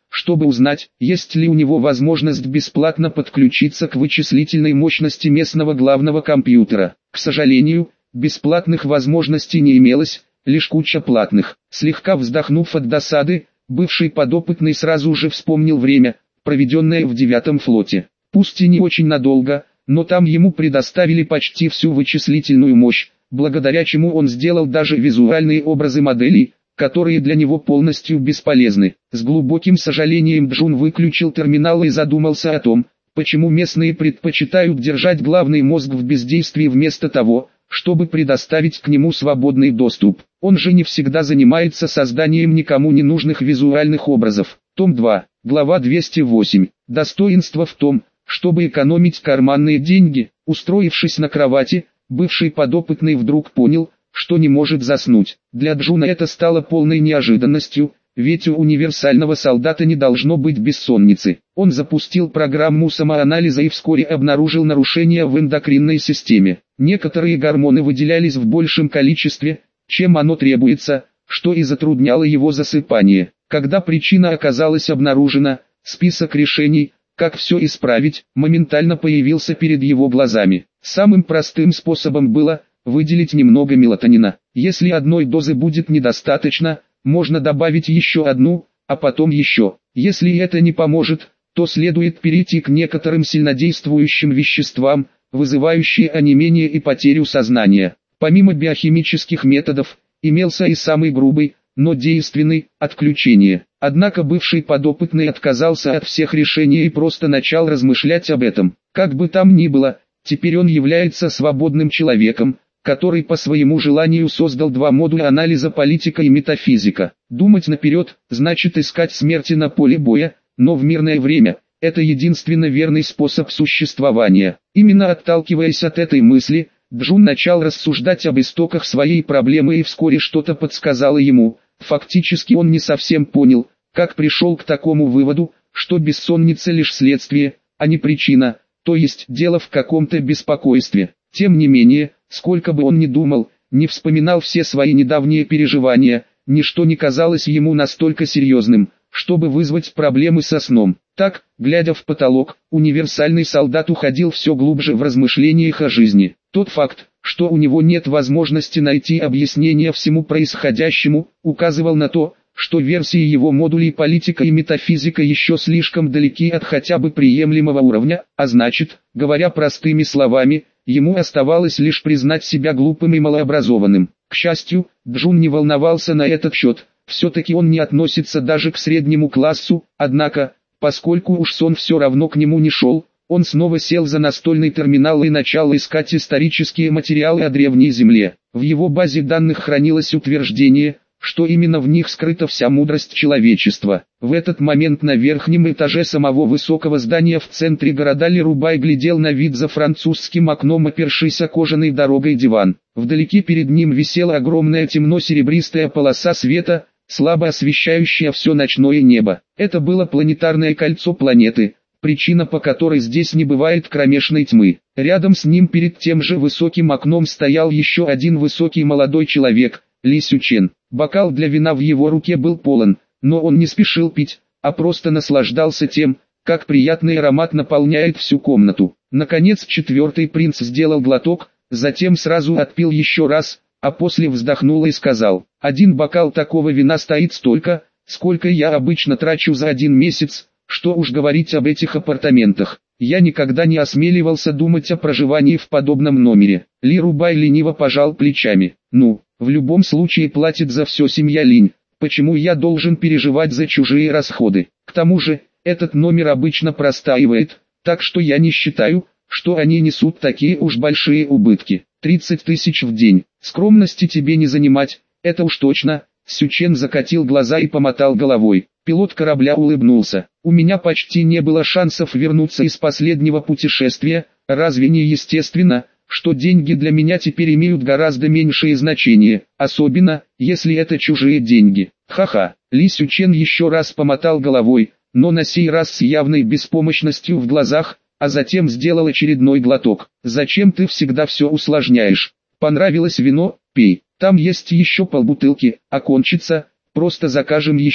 чтобы узнать, есть ли у него возможность бесплатно подключиться к вычислительной мощности местного главного компьютера. К сожалению, бесплатных возможностей не имелось, лишь куча платных. Слегка вздохнув от досады, бывший подопытный сразу же вспомнил время, проведенное в девятом флоте. Пусть и не очень надолго, но там ему предоставили почти всю вычислительную мощь, благодаря чему он сделал даже визуальные образы моделей, которые для него полностью бесполезны. С глубоким сожалением Джун выключил терминал и задумался о том, почему местные предпочитают держать главный мозг в бездействии вместо того, чтобы предоставить к нему свободный доступ. Он же не всегда занимается созданием никому не нужных визуальных образов. Том два, глава двести восемь. Достоинство в том, чтобы экономить карманные деньги. Устроившись на кровати, бывший подопытный вдруг понял, что не может заснуть. Для Джуна это стало полной неожиданностью, ведь у универсального солдата не должно быть бессонницы. Он запустил программу самоанализа и вскоре обнаружил нарушения в эндокринной системе. Некоторые гормоны выделялись в большем количестве, чем оно требуется, что и затрудняло его засыпание. Когда причина оказалась обнаружена, список решений, как все исправить, моментально появился перед его глазами. Самым простым способом было выделить немного мелатонина. Если одной дозы будет недостаточно, можно добавить еще одну, а потом еще. Если это не поможет, то следует перейти к некоторым сильнодействующим веществам, вызывающие онемение и потерю сознания. Помимо биохимических методов, имелся и самый грубый, но действенный, отключение. Однако бывший подопытный отказался от всех решений и просто начал размышлять об этом. Как бы там ни было, теперь он является свободным человеком, который по своему желанию создал два модуля анализа политика и метафизика. Думать наперед, значит искать смерти на поле боя, но в мирное время – это единственно верный способ существования. Именно отталкиваясь от этой мысли, Джун начал рассуждать об истоках своей проблемы и вскоре что-то подсказало ему. Фактически он не совсем понял, как пришел к такому выводу, что бессонница лишь следствие, а не причина, то есть дело в каком-то беспокойстве. Тем не менее, сколько бы он ни думал, не вспоминал все свои недавние переживания, ничто не казалось ему настолько серьезным, чтобы вызвать проблемы со сном. Так, глядя в потолок, универсальный солдат уходил все глубже в размышлениях о жизни. Тот факт, что у него нет возможности найти объяснение всему происходящему, указывал на то, что версии его модулей политика и метафизика еще слишком далеки от хотя бы приемлемого уровня, а значит, говоря простыми словами, ему оставалось лишь признать себя глупым и малообразованным. К счастью, Джун не волновался на этот счет, все-таки он не относится даже к среднему классу, однако, поскольку уж сон все равно к нему не шел, он снова сел за настольный терминал и начал искать исторические материалы о Древней Земле. В его базе данных хранилось утверждение, что именно в них скрыта вся мудрость человечества. В этот момент на верхнем этаже самого высокого здания в центре города Лерубай глядел на вид за французским окном, опершийся кожаной дорогой диван. Вдалеке перед ним висела огромная темно-серебристая полоса света, слабо освещающая все ночное небо. Это было планетарное кольцо планеты, причина по которой здесь не бывает кромешной тьмы. Рядом с ним перед тем же высоким окном стоял еще один высокий молодой человек, Ли Сючен. Бокал для вина в его руке был полон, но он не спешил пить, а просто наслаждался тем, как приятный аромат наполняет всю комнату. Наконец четвертый принц сделал глоток, затем сразу отпил еще раз, а после вздохнул и сказал: «Один бокал такого вина стоит столько, сколько я обычно трачу за один месяц, что уж говорить об этих апартаментах. Я никогда не осмеливался думать о проживании в подобном номере». Ли Рубай лениво пожал плечами. «Ну, в любом случае платит за все семья Линь, почему я должен переживать за чужие расходы? К тому же, этот номер обычно простаивает, так что я не считаю, что они несут такие уж большие убытки. тридцать тысяч в день, скромности тебе не занимать, это уж точно». Сючен закатил глаза и помотал головой. Пилот корабля улыбнулся. «У меня почти не было шансов вернуться из последнего путешествия, разве не естественно, что деньги для меня теперь имеют гораздо меньшее значение, особенно, если это чужие деньги?» «Ха-ха». Ли Сючен еще раз помотал головой, но на сей раз с явной беспомощностью в глазах, а затем сделал очередной глоток. «Зачем ты всегда все усложняешь? Понравилось вино? Пей. Там есть еще полбутылки, а кончится, просто закажем еще».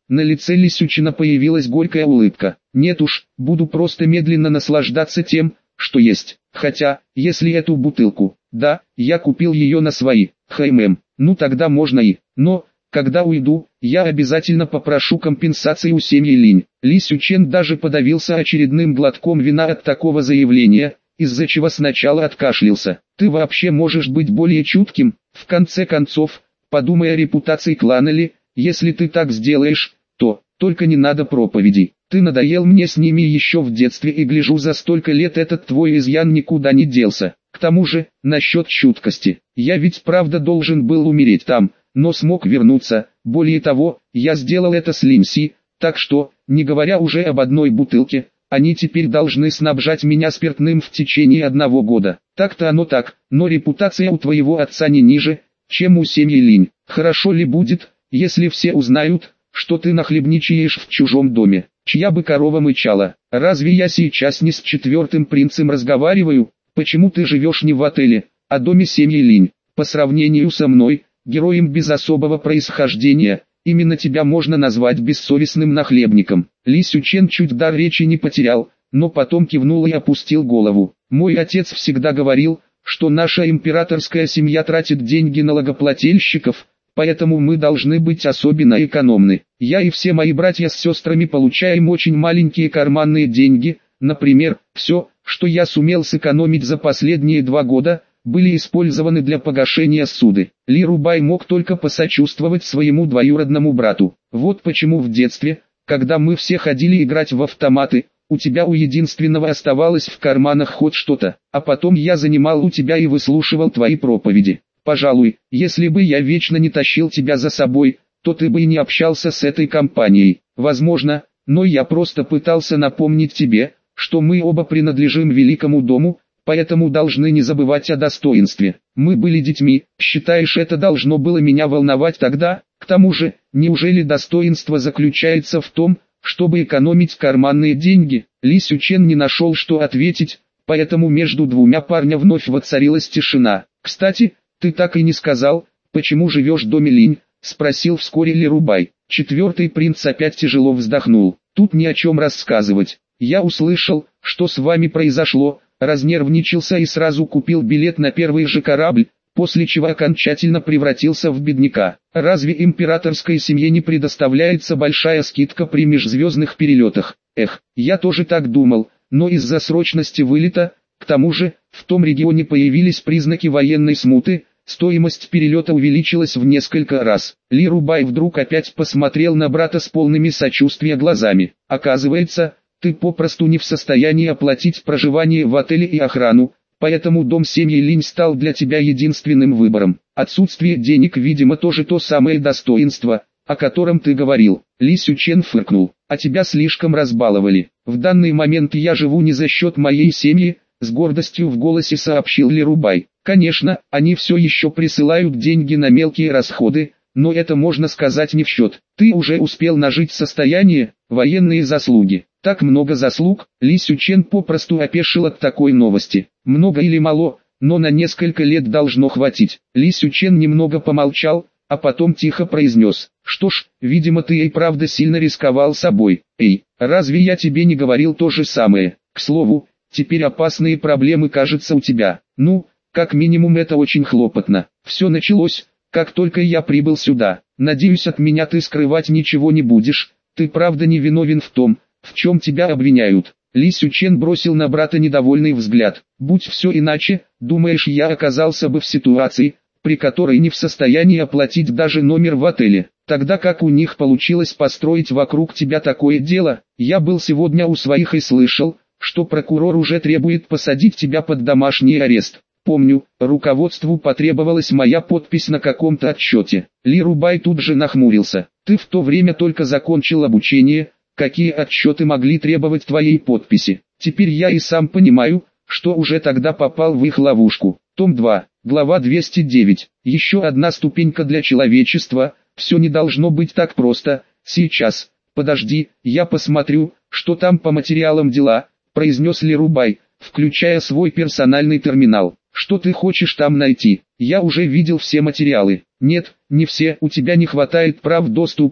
На лице Лисючина появилась горькая улыбка. Нет уж, буду просто медленно наслаждаться тем, что есть. Хотя, если эту бутылку, да, я купил ее на свои, хм, ну тогда можно и. Но, когда уйду, я обязательно попрошу компенсации у семьи Линь. Ли Сючен даже подавился очередным глотком вина от такого заявления, из-за чего сначала откашлялся. Ты вообще можешь быть более чутким, в конце концов, подумай о репутации клана Ли, если ты так сделаешь, то, только не надо проповедей. Ты надоел мне с ними еще в детстве и гляжу за столько лет этот твой изъян никуда не делся. К тому же, насчет чуткости, я ведь правда должен был умереть там, но смог вернуться, более того, я сделал это с Линси, так что, не говоря уже об одной бутылке, они теперь должны снабжать меня спиртным в течение одного года. Так-то оно так, но репутация у твоего отца не ниже, чем у семьи Линь. Хорошо ли будет, если все узнают, что ты нахлебничаешь в чужом доме? Чья бы корова мычала? Разве я сейчас не с четвертым принцем разговариваю? Почему ты живешь не в отеле, а доме семьи Линь? По сравнению со мной, героем без особого происхождения, именно тебя можно назвать бессовестным нахлебником. Ли Сючен чуть дар речи не потерял, но потом кивнул и опустил голову. Мой отец всегда говорил, что наша императорская семья тратит деньги налогоплательщиков, поэтому мы должны быть особенно экономны. Я и все мои братья с сестрами получаем очень маленькие карманные деньги, например, все, что я сумел сэкономить за последние два года, были использованы для погашения ссуды. Ли Рубай мог только посочувствовать своему двоюродному брату. Вот почему в детстве, когда мы все ходили играть в автоматы, у тебя у единственного оставалось в карманах хоть что-то, а потом я занимал у тебя и выслушивал твои проповеди. Пожалуй, если бы я вечно не тащил тебя за собой, то ты бы и не общался с этой компанией. Возможно, но я просто пытался напомнить тебе, что мы оба принадлежим великому дому, поэтому должны не забывать о достоинстве. Мы были детьми, считаешь, это должно было меня волновать тогда? К тому же, неужели достоинство заключается в том, чтобы экономить карманные деньги? Ли Сючен не нашел, что ответить, поэтому между двумя парня вновь воцарилась тишина. Кстати, ты так и не сказал, почему живешь в доме Линь, спросил вскоре Ли Рубай. Четвертый принц опять тяжело вздохнул. Тут ни о чем рассказывать. Я услышал, что с вами произошло, разнервничался и сразу купил билет на первый же корабль, после чего окончательно превратился в бедняка. Разве императорской семье не предоставляется большая скидка при межзвездных перелетах? Эх, я тоже так думал, но из-за срочности вылета, к тому же, в том регионе появились признаки военной смуты, стоимость перелета увеличилась в несколько раз. Ли Рубай вдруг опять посмотрел на брата с полными сочувствия глазами. Оказывается, ты попросту не в состоянии оплатить проживание в отеле и охрану, поэтому дом семьи Линь стал для тебя единственным выбором. Отсутствие денег, видимо, тоже то самое достоинство, о котором ты говорил. Ли Сючен фыркнул. А тебя слишком разбаловали. В данный момент я живу не за счет моей семьи, с гордостью в голосе сообщил Ли Рубай. Конечно, они все еще присылают деньги на мелкие расходы, но это можно сказать не в счет. Ты уже успел нажить состояние, военные заслуги. Так много заслуг? Ли Сючен попросту опешил от такой новости. Много или мало, но на несколько лет должно хватить. Ли Сючен немного помолчал, а потом тихо произнес. Что ж, видимо, ты и правда сильно рисковал собой. Эй, разве я тебе не говорил то же самое? К слову, теперь опасные проблемы, кажется, у тебя. Ну, как минимум это очень хлопотно. Все началось, как только я прибыл сюда. Надеюсь, от меня ты скрывать ничего не будешь. Ты правда не виновен в том, в чем тебя обвиняют. Ли Сючен бросил на брата недовольный взгляд. Будь все иначе, думаешь, я оказался бы в ситуации, при которой не в состоянии оплатить даже номер в отеле. Тогда как у них получилось построить вокруг тебя такое дело? Я был сегодня у своих и слышал, что прокурор уже требует посадить тебя под домашний арест. Помню, руководству потребовалась моя подпись на каком-то отчете. Ли Рубай тут же нахмурился. Ты в то время только закончил обучение, какие отчеты могли требовать твоей подписи? Теперь я и сам понимаю, что уже тогда попал в их ловушку. Том два, глава двести девять. Еще одна ступенька для человечества. Все не должно быть так просто. Сейчас, подожди, я посмотрю, что там по материалам дела, произнес Ли Рубай, включая свой персональный терминал. Что ты хочешь там найти? Я уже видел все материалы. Нет, не все, у тебя не хватает прав доступа,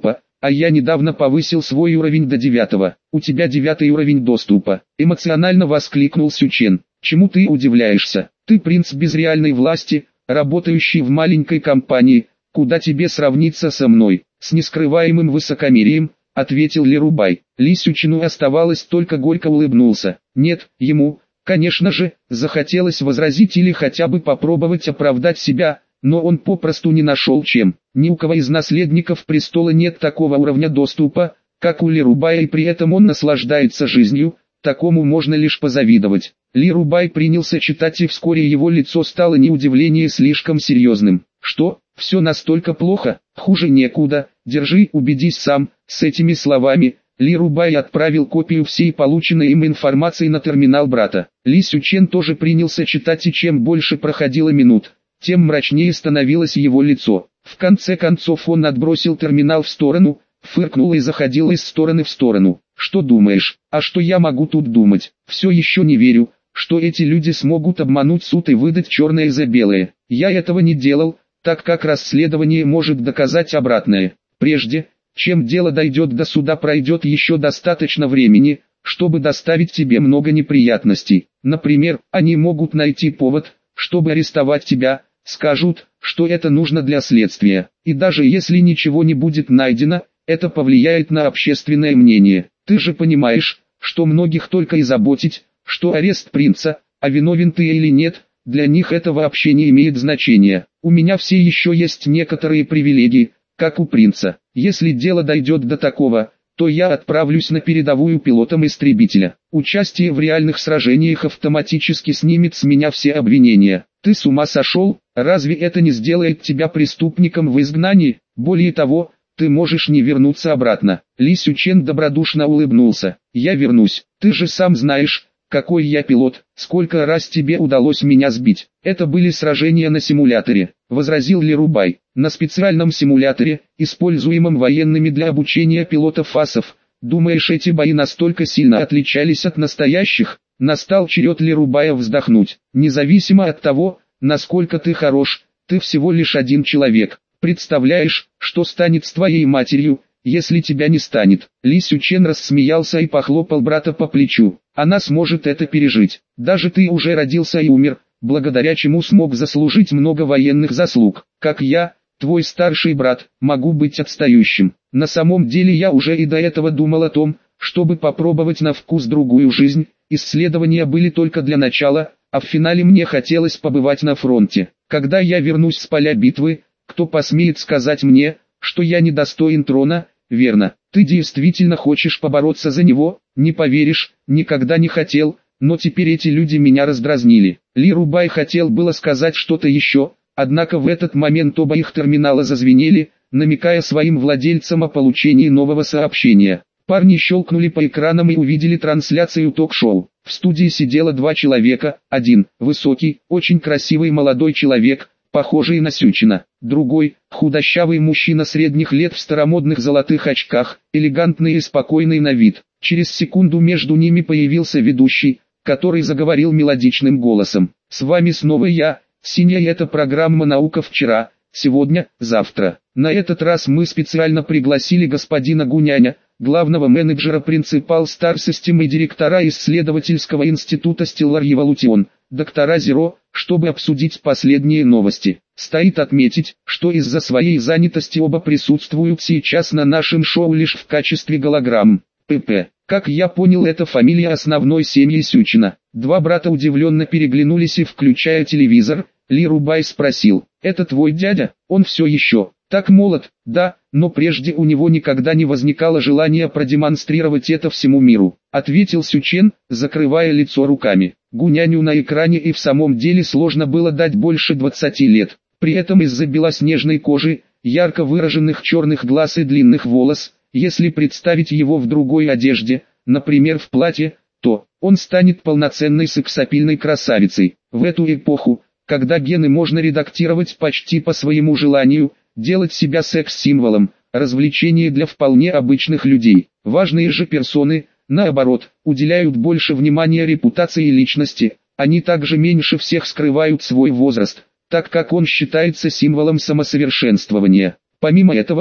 а я недавно повысил свой уровень до девятого. У тебя девятый уровень доступа. Эмоционально воскликнул Сючен. Чему ты удивляешься? Ты принц без реальной власти, работающий в маленькой компании. Куда тебе сравниться со мной? С нескрываемым высокомерием, ответил Ли Рубай. Ли Сючену оставалось только горько улыбнулся. Нет, ему, конечно же, захотелось возразить или хотя бы попробовать оправдать себя, но он попросту не нашел чем. Ни у кого из наследников престола нет такого уровня доступа, как у Ли Рубая, и при этом он наслаждается жизнью, такому можно лишь позавидовать. Ли Рубай принялся читать, и вскоре его лицо стало не удивление слишком серьезным. Что, все настолько плохо? Хуже некуда, держи, убедись сам. С этими словами Ли Рубай отправил копию всей полученной им информации на терминал брата. Ли Сючен тоже принялся читать, и чем больше проходило минут, тем мрачнее становилось его лицо. В конце концов он отбросил терминал в сторону, фыркнул и заходил из стороны в сторону. Что думаешь? А что я могу тут думать? Все еще не верю, что эти люди смогут обмануть суд и выдать черное за белое. Я этого не делал, так как расследование может доказать обратное. Прежде, чем дело дойдет до суда, пройдет еще достаточно времени, чтобы доставить тебе много неприятностей. Например, они могут найти повод, чтобы арестовать тебя, скажут, что это нужно для следствия. И даже если ничего не будет найдено, это повлияет на общественное мнение. Ты же понимаешь, что многих только и заботить, что арест принца, а виновен ты или нет, для них это вообще не имеет значения. У меня все еще есть некоторые привилегии, как у принца. Если дело дойдет до такого, то я отправлюсь на передовую пилотом истребителя. Участие в реальных сражениях автоматически снимет с меня все обвинения. Ты с ума сошел? Разве это не сделает тебя преступником в изгнании? Более того, ты можешь не вернуться обратно. Ли Сючен добродушно улыбнулся. Я вернусь. Ты же сам знаешь, какой я пилот, сколько раз тебе удалось меня сбить. Это были сражения на симуляторе, возразил Ли Рубай. На специальном симуляторе, используемом военными для обучения пилотов АСов. Думаешь, эти бои настолько сильно отличались от настоящих? Настал черед Ли Рубая вздохнуть. Независимо от того, насколько ты хорош, ты всего лишь один человек. Представляешь, что станет с твоей матерью, если тебя не станет? Ли Сючен рассмеялся и похлопал брата по плечу. Она сможет это пережить. Даже ты уже родился и умер, благодаря чему смог заслужить много военных заслуг. Как я, твой старший брат, могу быть отстающим. На самом деле я уже и до этого думал о том, чтобы попробовать на вкус другую жизнь. Исследования были только для начала, а в финале мне хотелось побывать на фронте. Когда я вернусь с поля битвы, кто посмеет сказать мне, что я недостоин трона? Верно, ты действительно хочешь побороться за него? Не поверишь, никогда не хотел, но теперь эти люди меня раздразнили. Ли Рубай хотел было сказать что-то еще, однако в этот момент оба их терминала зазвенели, намекая своим владельцам о получении нового сообщения. Парни щелкнули по экранам и увидели трансляцию ток-шоу. В студии сидело два человека, один – высокий, очень красивый молодой человек, похожий на Сючена, другой – худощавый мужчина средних лет в старомодных золотых очках, элегантный и спокойный на вид. Через секунду между ними появился ведущий, который заговорил мелодичным голосом. «С вами снова я, Синяя, это программа «Наука вчера, сегодня, завтра». На этот раз мы специально пригласили господина Гуняня, главного менеджера Principal Star System и директора исследовательского института Stellar Evolution, доктора Зеро, чтобы обсудить последние новости. Стоит отметить, что из-за своей занятости оба присутствуют сейчас на нашем шоу лишь в качестве голограмм. ПП. Как я понял, это фамилия основной семьи Сючена. Два брата удивленно переглянулись и, включая телевизор, Ли Рубай спросил: «Это твой дядя? Он все еще так молод?» «Да, но прежде у него никогда не возникало желания продемонстрировать это всему миру», ответил Сючен, закрывая лицо руками. Гуняню на экране и в самом деле сложно было дать больше двадцати лет. При этом из-за белоснежной кожи, ярко выраженных черных глаз и длинных волос, если представить его в другой одежде, например в платье, то он станет полноценной сексапильной красавицей. В эту эпоху, когда гены можно редактировать почти по своему желанию, делать себя секс-символом, развлечение для вполне обычных людей. Важные же персоны, наоборот, уделяют больше внимания репутации личности, они также меньше всех скрывают свой возраст, так как он считается символом самосовершенствования. Помимо этого,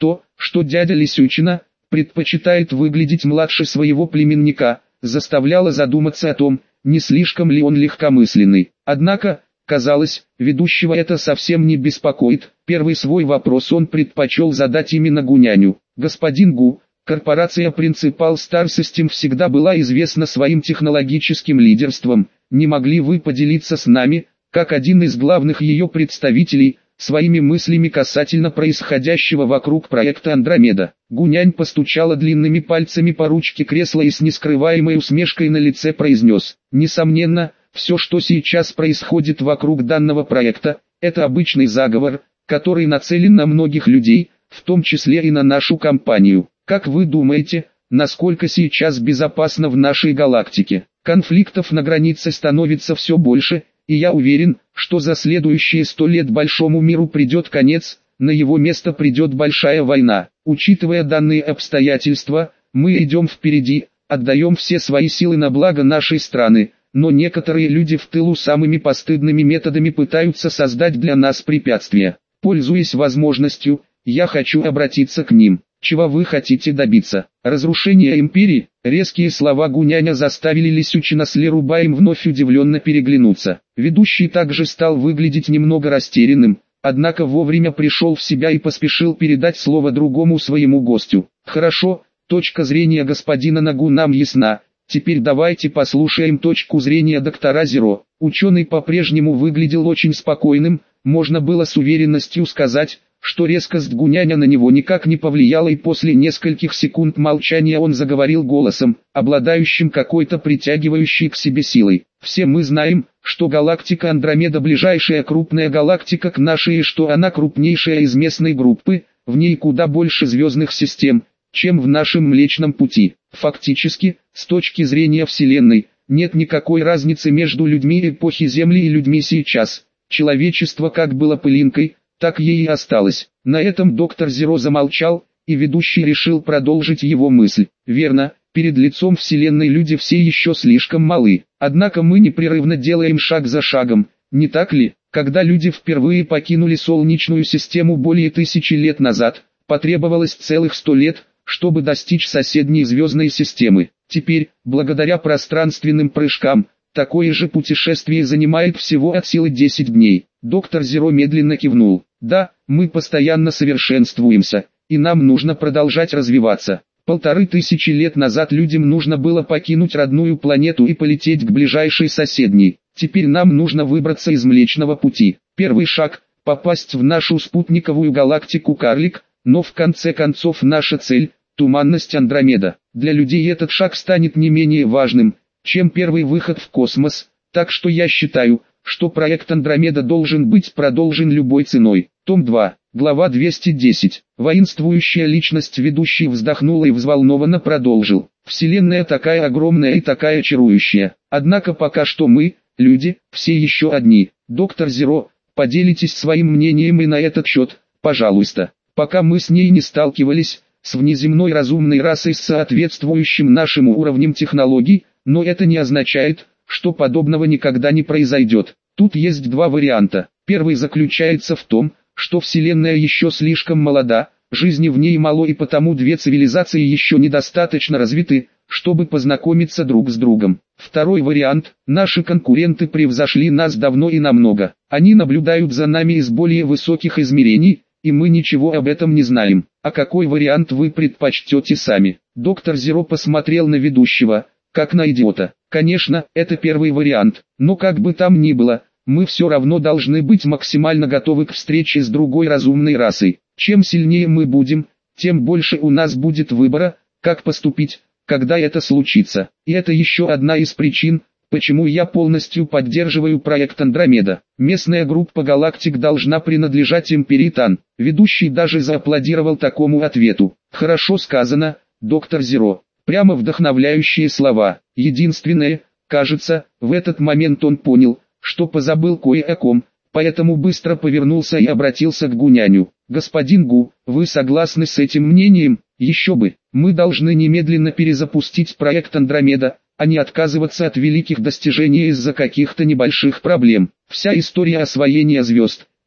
То, что дядя Лисючина предпочитает выглядеть младше своего племенника, заставляло задуматься о том, не слишком ли он легкомысленный. Однако, казалось, ведущего это совсем не беспокоит. Первый свой вопрос он предпочел задать именно Гуняню. «Господин Гу, корпорация Principal Star System всегда была известна своим технологическим лидерством. Не могли вы поделиться с нами, как один из главных ее представителей, своими мыслями касательно происходящего вокруг проекта Андромеда?» Гунянь постучала длинными пальцами по ручке кресла и с нескрываемой усмешкой на лице произнес: «Несомненно, все, что сейчас происходит вокруг данного проекта, это обычный заговор, который нацелен на многих людей, в том числе и на нашу компанию. Как вы думаете, насколько сейчас безопасно в нашей галактике? Конфликтов на границе становится все больше, и я уверен, что за следующие сто лет большому миру придет конец, на его место придет большая война. Учитывая данные обстоятельства, мы идем впереди, отдаем все свои силы на благо нашей страны, но некоторые люди в тылу самыми постыдными методами пытаются создать для нас препятствия. Пользуясь возможностью, я хочу обратиться к ним. Чего вы хотите добиться? Разрушение империи?» Резкие слова Гуняня заставили Лисючина с Лерубаем вновь удивленно переглянуться. Ведущий также стал выглядеть немного растерянным, однако вовремя пришел в себя и поспешил передать слово другому своему гостю. «Хорошо, точка зрения господина Нагу нам ясна. Теперь давайте послушаем точку зрения доктора Зеро». Ученый по-прежнему выглядел очень спокойным, можно было с уверенностью сказать, что резкость Гуняня на него никак не повлияла, и после нескольких секунд молчания он заговорил голосом, обладающим какой-то притягивающей к себе силой. «Все мы знаем, что галактика Андромеда ближайшая крупная галактика к нашей, и что она крупнейшая из местной группы, в ней куда больше звездных систем, чем в нашем Млечном Пути. Фактически, с точки зрения Вселенной, нет никакой разницы между людьми эпохи Земли и людьми сейчас. Человечество как было пылинкой, так ей и осталось». На этом доктор Зеро замолчал, и ведущий решил продолжить его мысль. «Верно, перед лицом Вселенной люди все еще слишком малы, однако мы непрерывно делаем шаг за шагом, не так ли? Когда люди впервые покинули Солнечную систему более тысячи лет назад, потребовалось целых сто лет, чтобы достичь соседней звездной системы. Теперь, благодаря пространственным прыжкам, такое же путешествие занимает всего от силы десять дней». Доктор Зеро медленно кивнул. «Да, мы постоянно совершенствуемся, и нам нужно продолжать развиваться. Полторы тысячи лет назад людям нужно было покинуть родную планету и полететь к ближайшей соседней. Теперь нам нужно выбраться из Млечного Пути. Первый шаг – попасть в нашу спутниковую галактику Карлик, но в конце концов наша цель – туманность Андромеда. Для людей этот шаг станет не менее важным, чем первый выход в космос, так что я считаю, что проект Андромеда должен быть продолжен любой ценой». Том два, глава двести десять. Воинствующая личность ведущий вздохнула и взволнованно продолжил. «Вселенная такая огромная и такая чарующая. Однако пока что мы, люди, все еще одни. Доктор Зеро, поделитесь своим мнением и на этот счет, пожалуйста. Пока мы с ней не сталкивались, с внеземной разумной расой с соответствующим нашим уровнем технологий, но это не означает, что подобного никогда не произойдет. Тут есть два варианта. Первый заключается в том, что Вселенная еще слишком молода, жизни в ней мало, и потому две цивилизации еще недостаточно развиты, чтобы познакомиться друг с другом. Второй вариант – наши конкуренты превзошли нас давно и намного. Они наблюдают за нами из более высоких измерений, и мы ничего об этом не знаем. А какой вариант вы предпочтете сами?» Доктор Зеро посмотрел на ведущего, как на идиота. «Конечно, это первый вариант, но как бы там ни было, мы все равно должны быть максимально готовы к встрече с другой разумной расой. Чем сильнее мы будем, тем больше у нас будет выбора, как поступить, когда это случится. И это еще одна из причин, почему я полностью поддерживаю проект Андромеда. Местная группа галактик должна принадлежать империи Тан». Ведущий даже зааплодировал такому ответу. «Хорошо сказано, доктор Зеро. Прямо вдохновляющие слова. Единственное, кажется, в этот момент он понял, что позабыл кое о ком, поэтому быстро повернулся и обратился к Гуняню. «Господин Гу, вы согласны с этим мнением? Еще бы, мы должны немедленно перезапустить проект Андромеда, а не отказываться от великих достижений из-за каких-то небольших проблем. Вся история освоения звезд,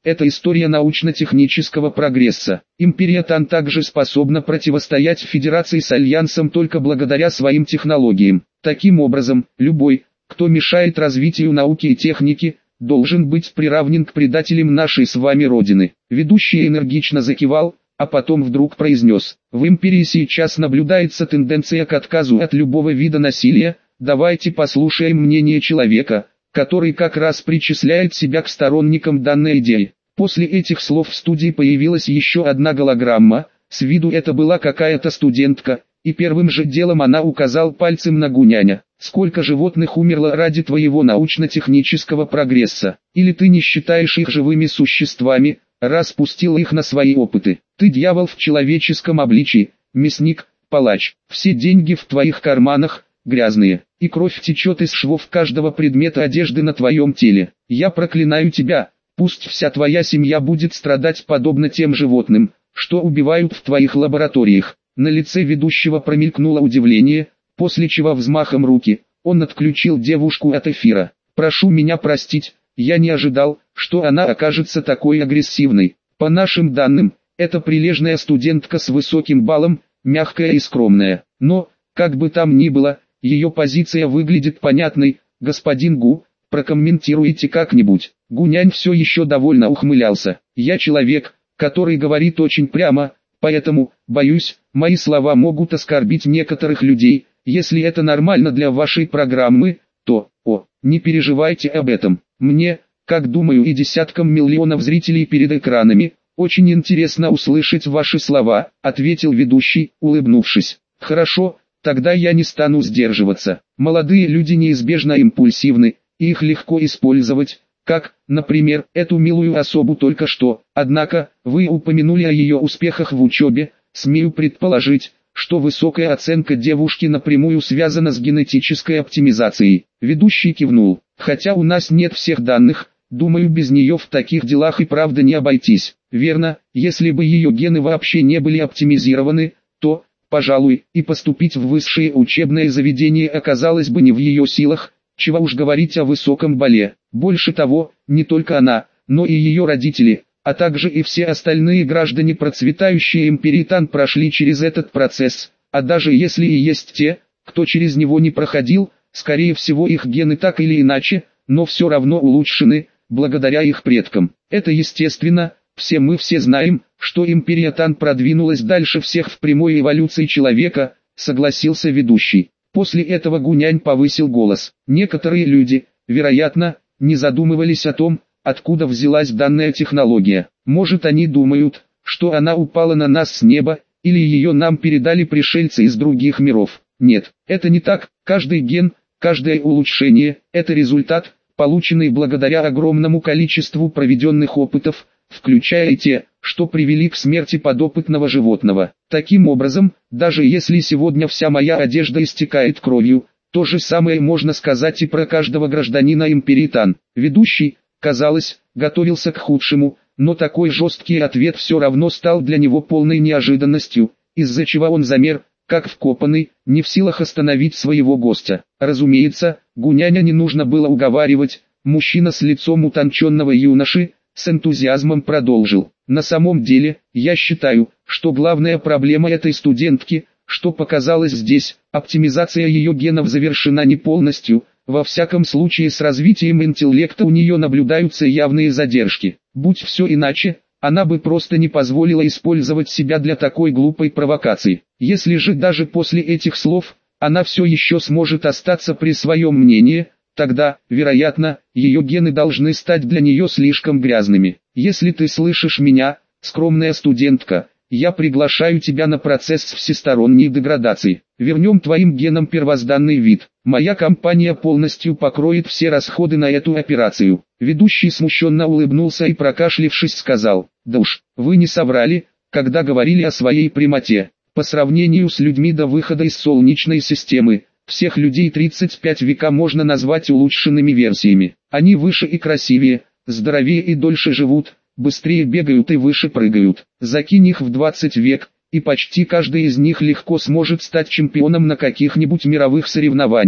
это история научно-технического прогресса. Империя Тан также способна противостоять Федерации с Альянсом только благодаря своим технологиям. Таким образом, любой, кто мешает развитию науки и техники, должен быть приравнен к предателям нашей с вами Родины. Ведущий энергично закивал, а потом вдруг произнес: в империи сейчас наблюдается тенденция к отказу от любого вида насилия. Давайте послушаем мнение человека, который как раз причисляет себя к сторонникам данной идеи. После этих слов в студии появилась еще одна голограмма. С виду это была какая-то студентка, и первым же делом она указал пальцем на Гуняня. Сколько животных умерло ради твоего научно-технического прогресса? Или ты не считаешь их живыми существами, раз пустил их на свои опыты? Ты дьявол в человеческом обличии, мясник, палач. Все деньги в твоих карманах, грязные, и кровь течет из швов каждого предмета одежды на твоем теле. Я проклинаю тебя, пусть вся твоя семья будет страдать подобно тем животным, что убивают в твоих лабораториях. На лице ведущего промелькнуло удивление, после чего взмахом руки, он отключил девушку от эфира. Прошу меня простить, я не ожидал, что она окажется такой агрессивной. По нашим данным, это прилежная студентка с высоким баллом, мягкая и скромная. Но, как бы там ни было, ее позиция выглядит понятной. Господин Гу, прокомментируйте как-нибудь. Гунянь все еще довольно ухмылялся. Я человек, который говорит очень прямо, поэтому, боюсь, мои слова могут оскорбить некоторых людей. Если это нормально для вашей программы, то, о, не переживайте об этом. Мне, как думаю и десяткам миллионов зрителей перед экранами, очень интересно услышать ваши слова, ответил ведущий, улыбнувшись. Хорошо, тогда я не стану сдерживаться. Молодые люди неизбежно импульсивны, и их легко использовать, как, например, эту милую особу только что. Однако, вы упомянули о ее успехах в учебе, смею предположить, что высокая оценка девушки напрямую связана с генетической оптимизацией. Ведущий кивнул. Хотя у нас нет всех данных, думаю, без нее в таких делах и правда не обойтись. Верно, если бы ее гены вообще не были оптимизированы, то, пожалуй, и поступить в высшее учебное заведение оказалось бы не в ее силах, чего уж говорить о высоком балле. Больше того, не только она, но и ее родители, а также и все остальные граждане процветающей империи Тан прошли через этот процесс, а даже если и есть те, кто через него не проходил, скорее всего их гены так или иначе, но все равно улучшены, благодаря их предкам. Это естественно, все мы все знаем, что империя Тан продвинулась дальше всех в прямой эволюции человека, согласился ведущий. После этого Гунянь повысил голос. Некоторые люди, вероятно, не задумывались о том, откуда взялась данная технология. Может, они думают, что она упала на нас с неба, или ее нам передали пришельцы из других миров. Нет, это не так. Каждый ген, каждое улучшение – это результат, полученный благодаря огромному количеству проведенных опытов, включая и те, что привели к смерти подопытного животного. Таким образом, даже если сегодня вся моя одежда истекает кровью, то же самое можно сказать и про каждого гражданина империи Тан. Ведущий, казалось, готовился к худшему, но такой жесткий ответ все равно стал для него полной неожиданностью, из-за чего он замер, как вкопанный, не в силах остановить своего гостя. Разумеется, Гуняня не нужно было уговаривать, мужчина с лицом утонченного юноши, с энтузиазмом продолжил. На самом деле, я считаю, что главная проблема этой студентки, что показалось здесь, оптимизация ее генов завершена не полностью. Во всяком случае с развитием интеллекта у нее наблюдаются явные задержки. Будь все иначе, она бы просто не позволила использовать себя для такой глупой провокации. Если же даже после этих слов, она все еще сможет остаться при своем мнении, тогда, вероятно, ее гены должны стать для нее слишком грязными. Если ты слышишь меня, скромная студентка, я приглашаю тебя на процесс всесторонней деградации. Вернем твоим генам первозданный вид. Моя компания полностью покроет все расходы на эту операцию. Ведущий смущенно улыбнулся и прокашлившись сказал: да уж, вы не соврали, когда говорили о своей прямоте. По сравнению с людьми до выхода из Солнечной системы, всех людей тридцать пять века можно назвать улучшенными версиями. Они выше и красивее, здоровее и дольше живут, быстрее бегают и выше прыгают. Закинь их в двадцать век, и почти каждый из них легко сможет стать чемпионом на каких-нибудь мировых соревнованиях.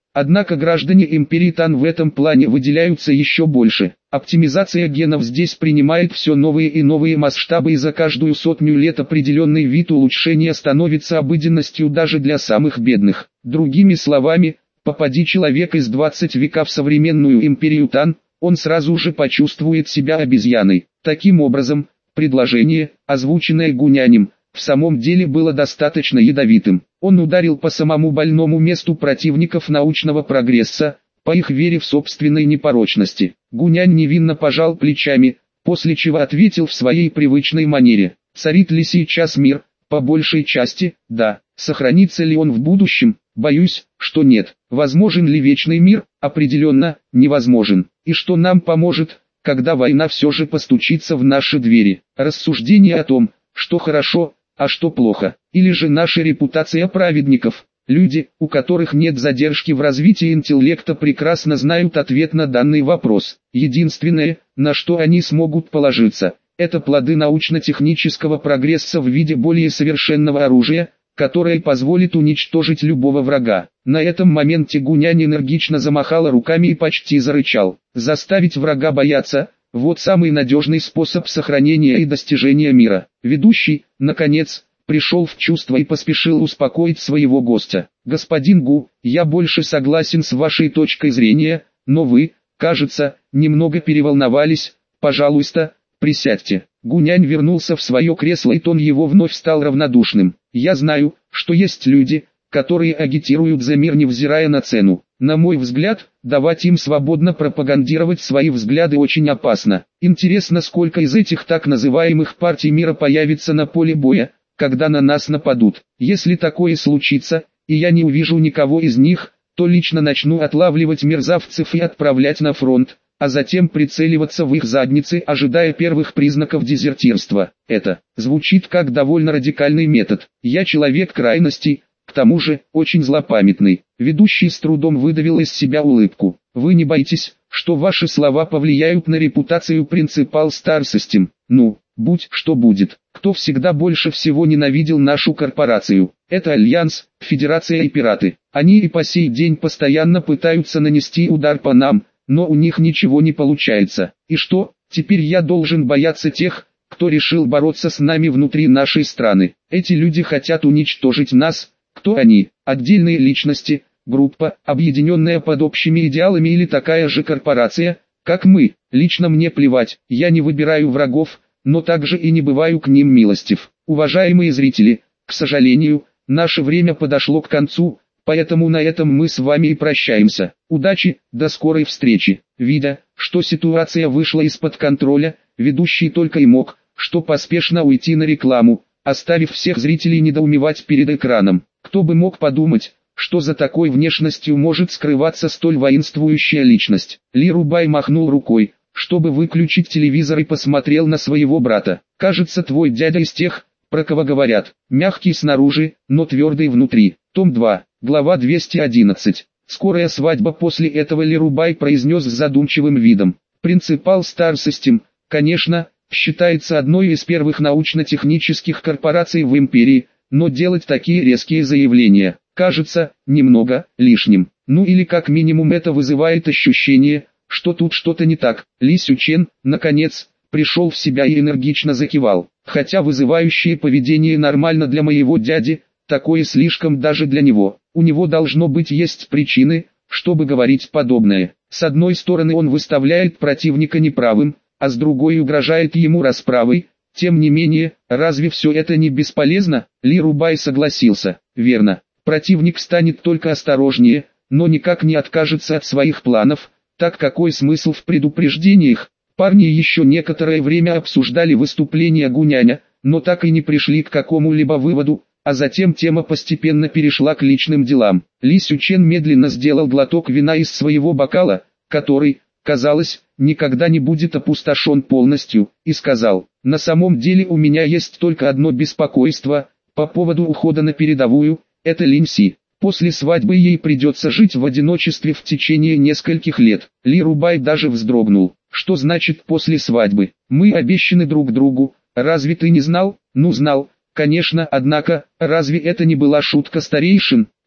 Однако граждане империи Тан в этом плане выделяются еще больше. Оптимизация генов здесь принимает все новые и новые масштабы, и за каждую сотню лет определенный вид улучшения становится обыденностью даже для самых бедных. Другими словами, попади человек из двадцати века в современную империю Тан, он сразу же почувствует себя обезьяной. Таким образом, предложение, озвученное Гунянем, в самом деле было достаточно ядовитым. Он ударил по самому больному месту противников научного прогресса, по их вере в собственной непорочности. Гунянь невинно пожал плечами, после чего ответил в своей привычной манере: «Царит ли сейчас мир? По большей части, да. Сохранится ли он в будущем? Боюсь, что нет. Возможен ли вечный мир? Определенно, невозможен. И что нам поможет, когда война все же постучится в наши двери? Рассуждение о том, что хорошо, а что плохо, или же наша репутация праведников». Люди, у которых нет задержки в развитии интеллекта, прекрасно знают ответ на данный вопрос. Единственное, на что они смогут положиться, это плоды научно-технического прогресса в виде более совершенного оружия, которое позволит уничтожить любого врага. На этом моменте Гунянь энергично замахала руками и почти зарычал. Заставить врага бояться – вот самый надежный способ сохранения и достижения мира. Ведущий, наконец, пришел в чувство и поспешил успокоить своего гостя. «Господин Гу, я больше согласен с вашей точкой зрения, но вы, кажется, немного переволновались. Пожалуйста, присядьте». Гунянь вернулся в свое кресло, и тон его вновь стал равнодушным. «Я знаю, что есть люди, которые агитируют за мир, невзирая на цену. На мой взгляд, давать им свободно пропагандировать свои взгляды очень опасно. Интересно, сколько из этих так называемых партий мира появится на поле боя, когда на нас нападут. Если такое случится, и я не увижу никого из них, то лично начну отлавливать мерзавцев и отправлять на фронт, а затем прицеливаться в их задницы, ожидая первых признаков дезертирства. Это звучит как довольно радикальный метод. Я человек крайностей, к тому же, очень злопамятный». Ведущий с трудом выдавил из себя улыбку. «Вы не боитесь, что ваши слова повлияют на репутацию Принципал Star System? Ну, будь что будет. Кто всегда больше всего ненавидел нашу корпорацию? Это Альянс, Федерация и Пираты. Они и по сей день постоянно пытаются нанести удар по нам, но у них ничего не получается. И что, теперь я должен бояться тех, кто решил бороться с нами внутри нашей страны? Эти люди хотят уничтожить нас. Кто они? Отдельные личности, группа, объединенная под общими идеалами, или такая же корпорация, как мы? Лично мне плевать, я не выбираю врагов, но также и не бываю к ним милостив. Уважаемые зрители, к сожалению, наше время подошло к концу, поэтому на этом мы с вами и прощаемся. Удачи, до скорой встречи». Видя, что ситуация вышла из-под контроля, ведущий только и мог, что поспешно уйти на рекламу, оставив всех зрителей недоумевать перед экраном. Кто бы мог подумать, что за такой внешностью может скрываться столь воинствующая личность. Ли Рубай махнул рукой, чтобы выключить телевизор, и посмотрел на своего брата. «Кажется, твой дядя из тех, про кого говорят, мягкий снаружи, но твердый внутри». Том два, глава двести одиннадцать. «Скорая свадьба». После этого Ли Рубай произнес с задумчивым видом. «Принципал Star System, конечно, считается одной из первых научно-технических корпораций в империи, но делать такие резкие заявления, кажется, немного лишним. Ну или как минимум это вызывает ощущение, что тут что-то не так». Ли Сючен, наконец, пришел в себя и энергично закивал. «Хотя вызывающее поведение нормально для моего дяди, такое слишком даже для него. У него должно быть есть причины, чтобы говорить подобное. С одной стороны, он выставляет противника неправым, а с другой угрожает ему расправой. Тем не менее, разве все это не бесполезно?» Ли Рубай согласился. «Верно. Противник станет только осторожнее, но никак не откажется от своих планов. Так какой смысл в предупреждениях?» Парни еще некоторое время обсуждали выступление Гуняня, но так и не пришли к какому-либо выводу, а затем тема постепенно перешла к личным делам. Ли Сючен медленно сделал глоток вина из своего бокала, который, казалось, никогда не будет опустошен полностью, и сказал: «На самом деле у меня есть только одно беспокойство, по поводу ухода на передовую, это Линь Си. После свадьбы ей придется жить в одиночестве в течение нескольких лет». Ли Рубай даже вздрогнул. «Что значит после свадьбы? Мы обещаны друг другу, разве ты не знал?» «Ну знал, конечно, однако, разве это не была шутка старейшин?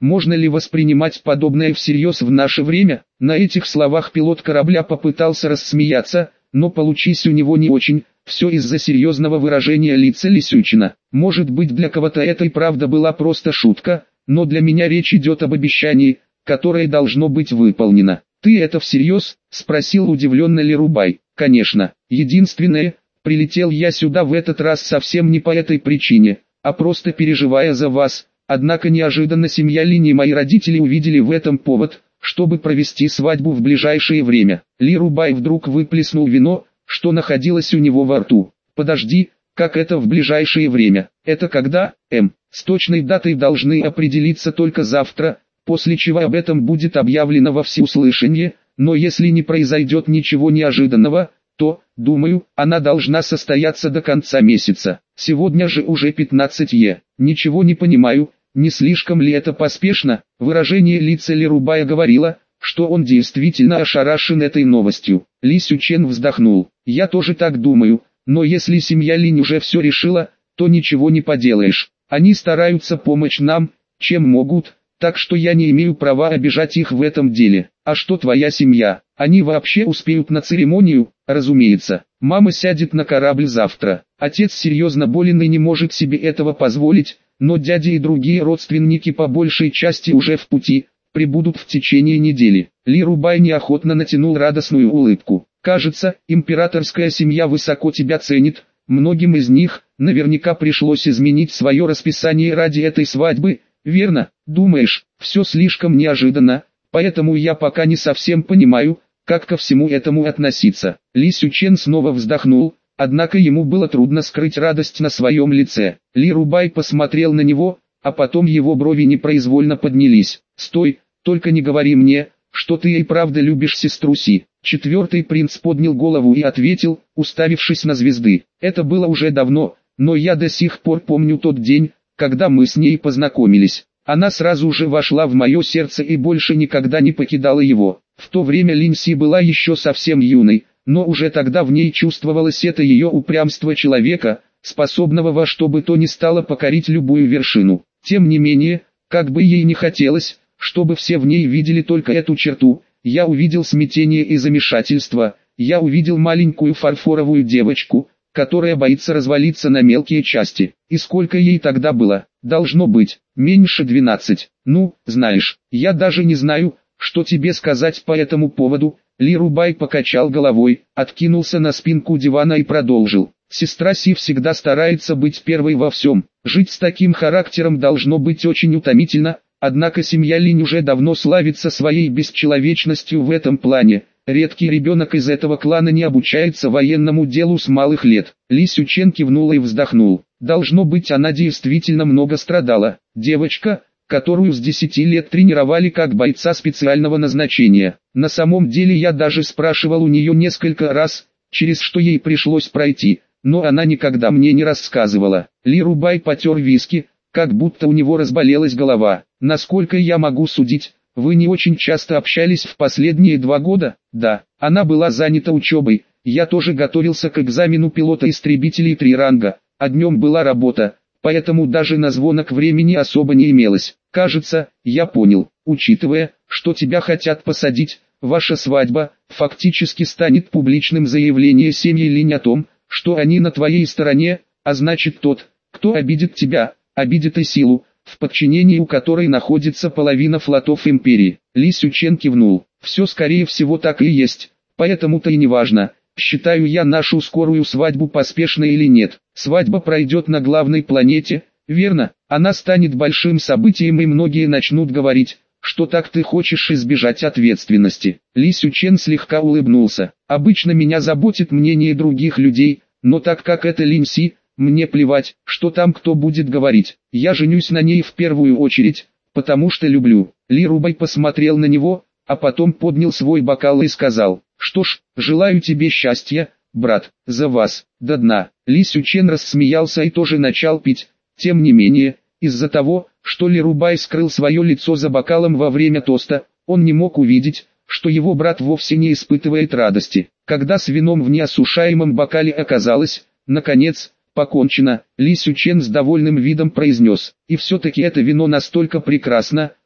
Можно ли воспринимать подобное всерьез в наше время? На этих словах пилот корабля попытался рассмеяться, но получилось у него не очень, все из-за серьезного выражения лица Лисючина. Может быть, для кого-то это и правда была просто шутка, но для меня речь идет об обещании, которое должно быть выполнено. «Ты это всерьез?» – спросил удивленно Лирубай. «Конечно. Единственное, прилетел я сюда в этот раз совсем не по этой причине, а просто переживая за вас. Однако неожиданно семья Линь и мои родители увидели в этом повод, чтобы провести свадьбу в ближайшее время». Лирубай вдруг выплеснул вино, что находилось у него во рту. «Подожди, как это в ближайшее время? Это когда, М? С точной датой должны определиться только завтра, после чего об этом будет объявлено во всеуслышание, но если не произойдет ничего неожиданного, то, думаю, она должна состояться до конца месяца. Сегодня же уже пятнадцать е. Ничего не понимаю, не слишком ли это поспешно?» Выражение лица Лирубая говорило, что он действительно ошарашен этой новостью. Ли Сючен вздохнул. «Я тоже так думаю, но если семья Линь уже все решила, то ничего не поделаешь. Они стараются помочь нам, чем могут, так что я не имею права обижать их в этом деле. А что твоя семья? Они вообще успеют на церемонию?» «Разумеется. Мама сядет на корабль завтра. Отец серьезно болен и не может себе этого позволить, но дяди и другие родственники по большей части уже в пути, прибудут в течение недели». Лирубай неохотно натянул радостную улыбку. «Кажется, императорская семья высоко тебя ценит. Многим из них, наверняка пришлось изменить свое расписание ради этой свадьбы, верно? Думаешь, все слишком неожиданно, поэтому я пока не совсем понимаю, как ко всему этому относиться». Ли Сючен снова вздохнул, однако ему было трудно скрыть радость на своем лице. Лирубай посмотрел на него, а потом его брови непроизвольно поднялись. «Стой, только не говори мне, что ты и правда любишь сестру Си». Четвертый принц поднял голову и ответил, уставившись на звезды. «Это было уже давно, но я до сих пор помню тот день, когда мы с ней познакомились. Она сразу же вошла в мое сердце и больше никогда не покидала его. В то время Линь Си была еще совсем юной, но уже тогда в ней чувствовалось это ее упрямство человека, способного во что бы то ни стало покорить любую вершину. Тем не менее, как бы ей не хотелось, чтобы все в ней видели только эту черту, я увидел смятение и замешательство, я увидел маленькую фарфоровую девочку, которая боится развалиться на мелкие части. И сколько ей тогда было? Должно быть, меньше двенадцати. Ну, знаешь, я даже не знаю, что тебе сказать по этому поводу». Лирубай покачал головой, откинулся на спинку дивана и продолжил. «Сестра Си всегда старается быть первой во всем. Жить с таким характером должно быть очень утомительно, однако семья Линь уже давно славится своей бесчеловечностью в этом плане. Редкий ребенок из этого клана не обучается военному делу с малых лет». Ли Сючен кивнул и вздохнул. Должно быть, она действительно много страдала. Девочка, которую с десяти лет тренировали как бойца специального назначения. На самом деле я даже спрашивал у нее несколько раз, через что ей пришлось пройти, но она никогда мне не рассказывала. Лирубай потер виски, как будто у него разболелась голова. «Насколько я могу судить, вы не очень часто общались в последние два года?» «Да, она была занята учебой, я тоже готовился к экзамену пилота истребителей три ранга, а днем была работа, поэтому даже на звонок времени особо не имелось. Кажется, я понял, учитывая, что тебя хотят посадить, ваша свадьба, фактически станет публичным заявлением семьи Линь о том, что они на твоей стороне, а значит тот, кто обидит тебя, обидит и силу, в подчинении у которой находится половина флотов империи». Ли Сючен кивнул. «Все скорее всего так и есть, поэтому-то и не важно, считаю я нашу скорую свадьбу поспешной или нет. Свадьба пройдет на главной планете, верно? Она станет большим событием и многие начнут говорить, что так ты хочешь избежать ответственности». Ли Сючен слегка улыбнулся. «Обычно меня заботит мнение других людей, но так как это Линь Си, мне плевать, что там кто будет говорить. Я женюсь на ней в первую очередь, потому что люблю». Лирубай посмотрел на него, а потом поднял свой бокал и сказал: «Что ж, желаю тебе счастья, брат, за вас, до дна». Ли Сючен рассмеялся и тоже начал пить. Тем не менее, из-за того, что Лирубай скрыл свое лицо за бокалом во время тоста, он не мог увидеть, что его брат вовсе не испытывает радости. Когда с вином в неосушаемом бокале оказалось, наконец, покончено, Ли Сючен с довольным видом произнес: «И все-таки это вино настолько прекрасно,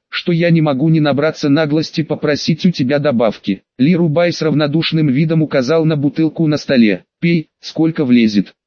что я не могу не набраться наглости попросить у тебя добавки. Ли Рубай с равнодушным видом указал на бутылку на столе. Пей, сколько влезет.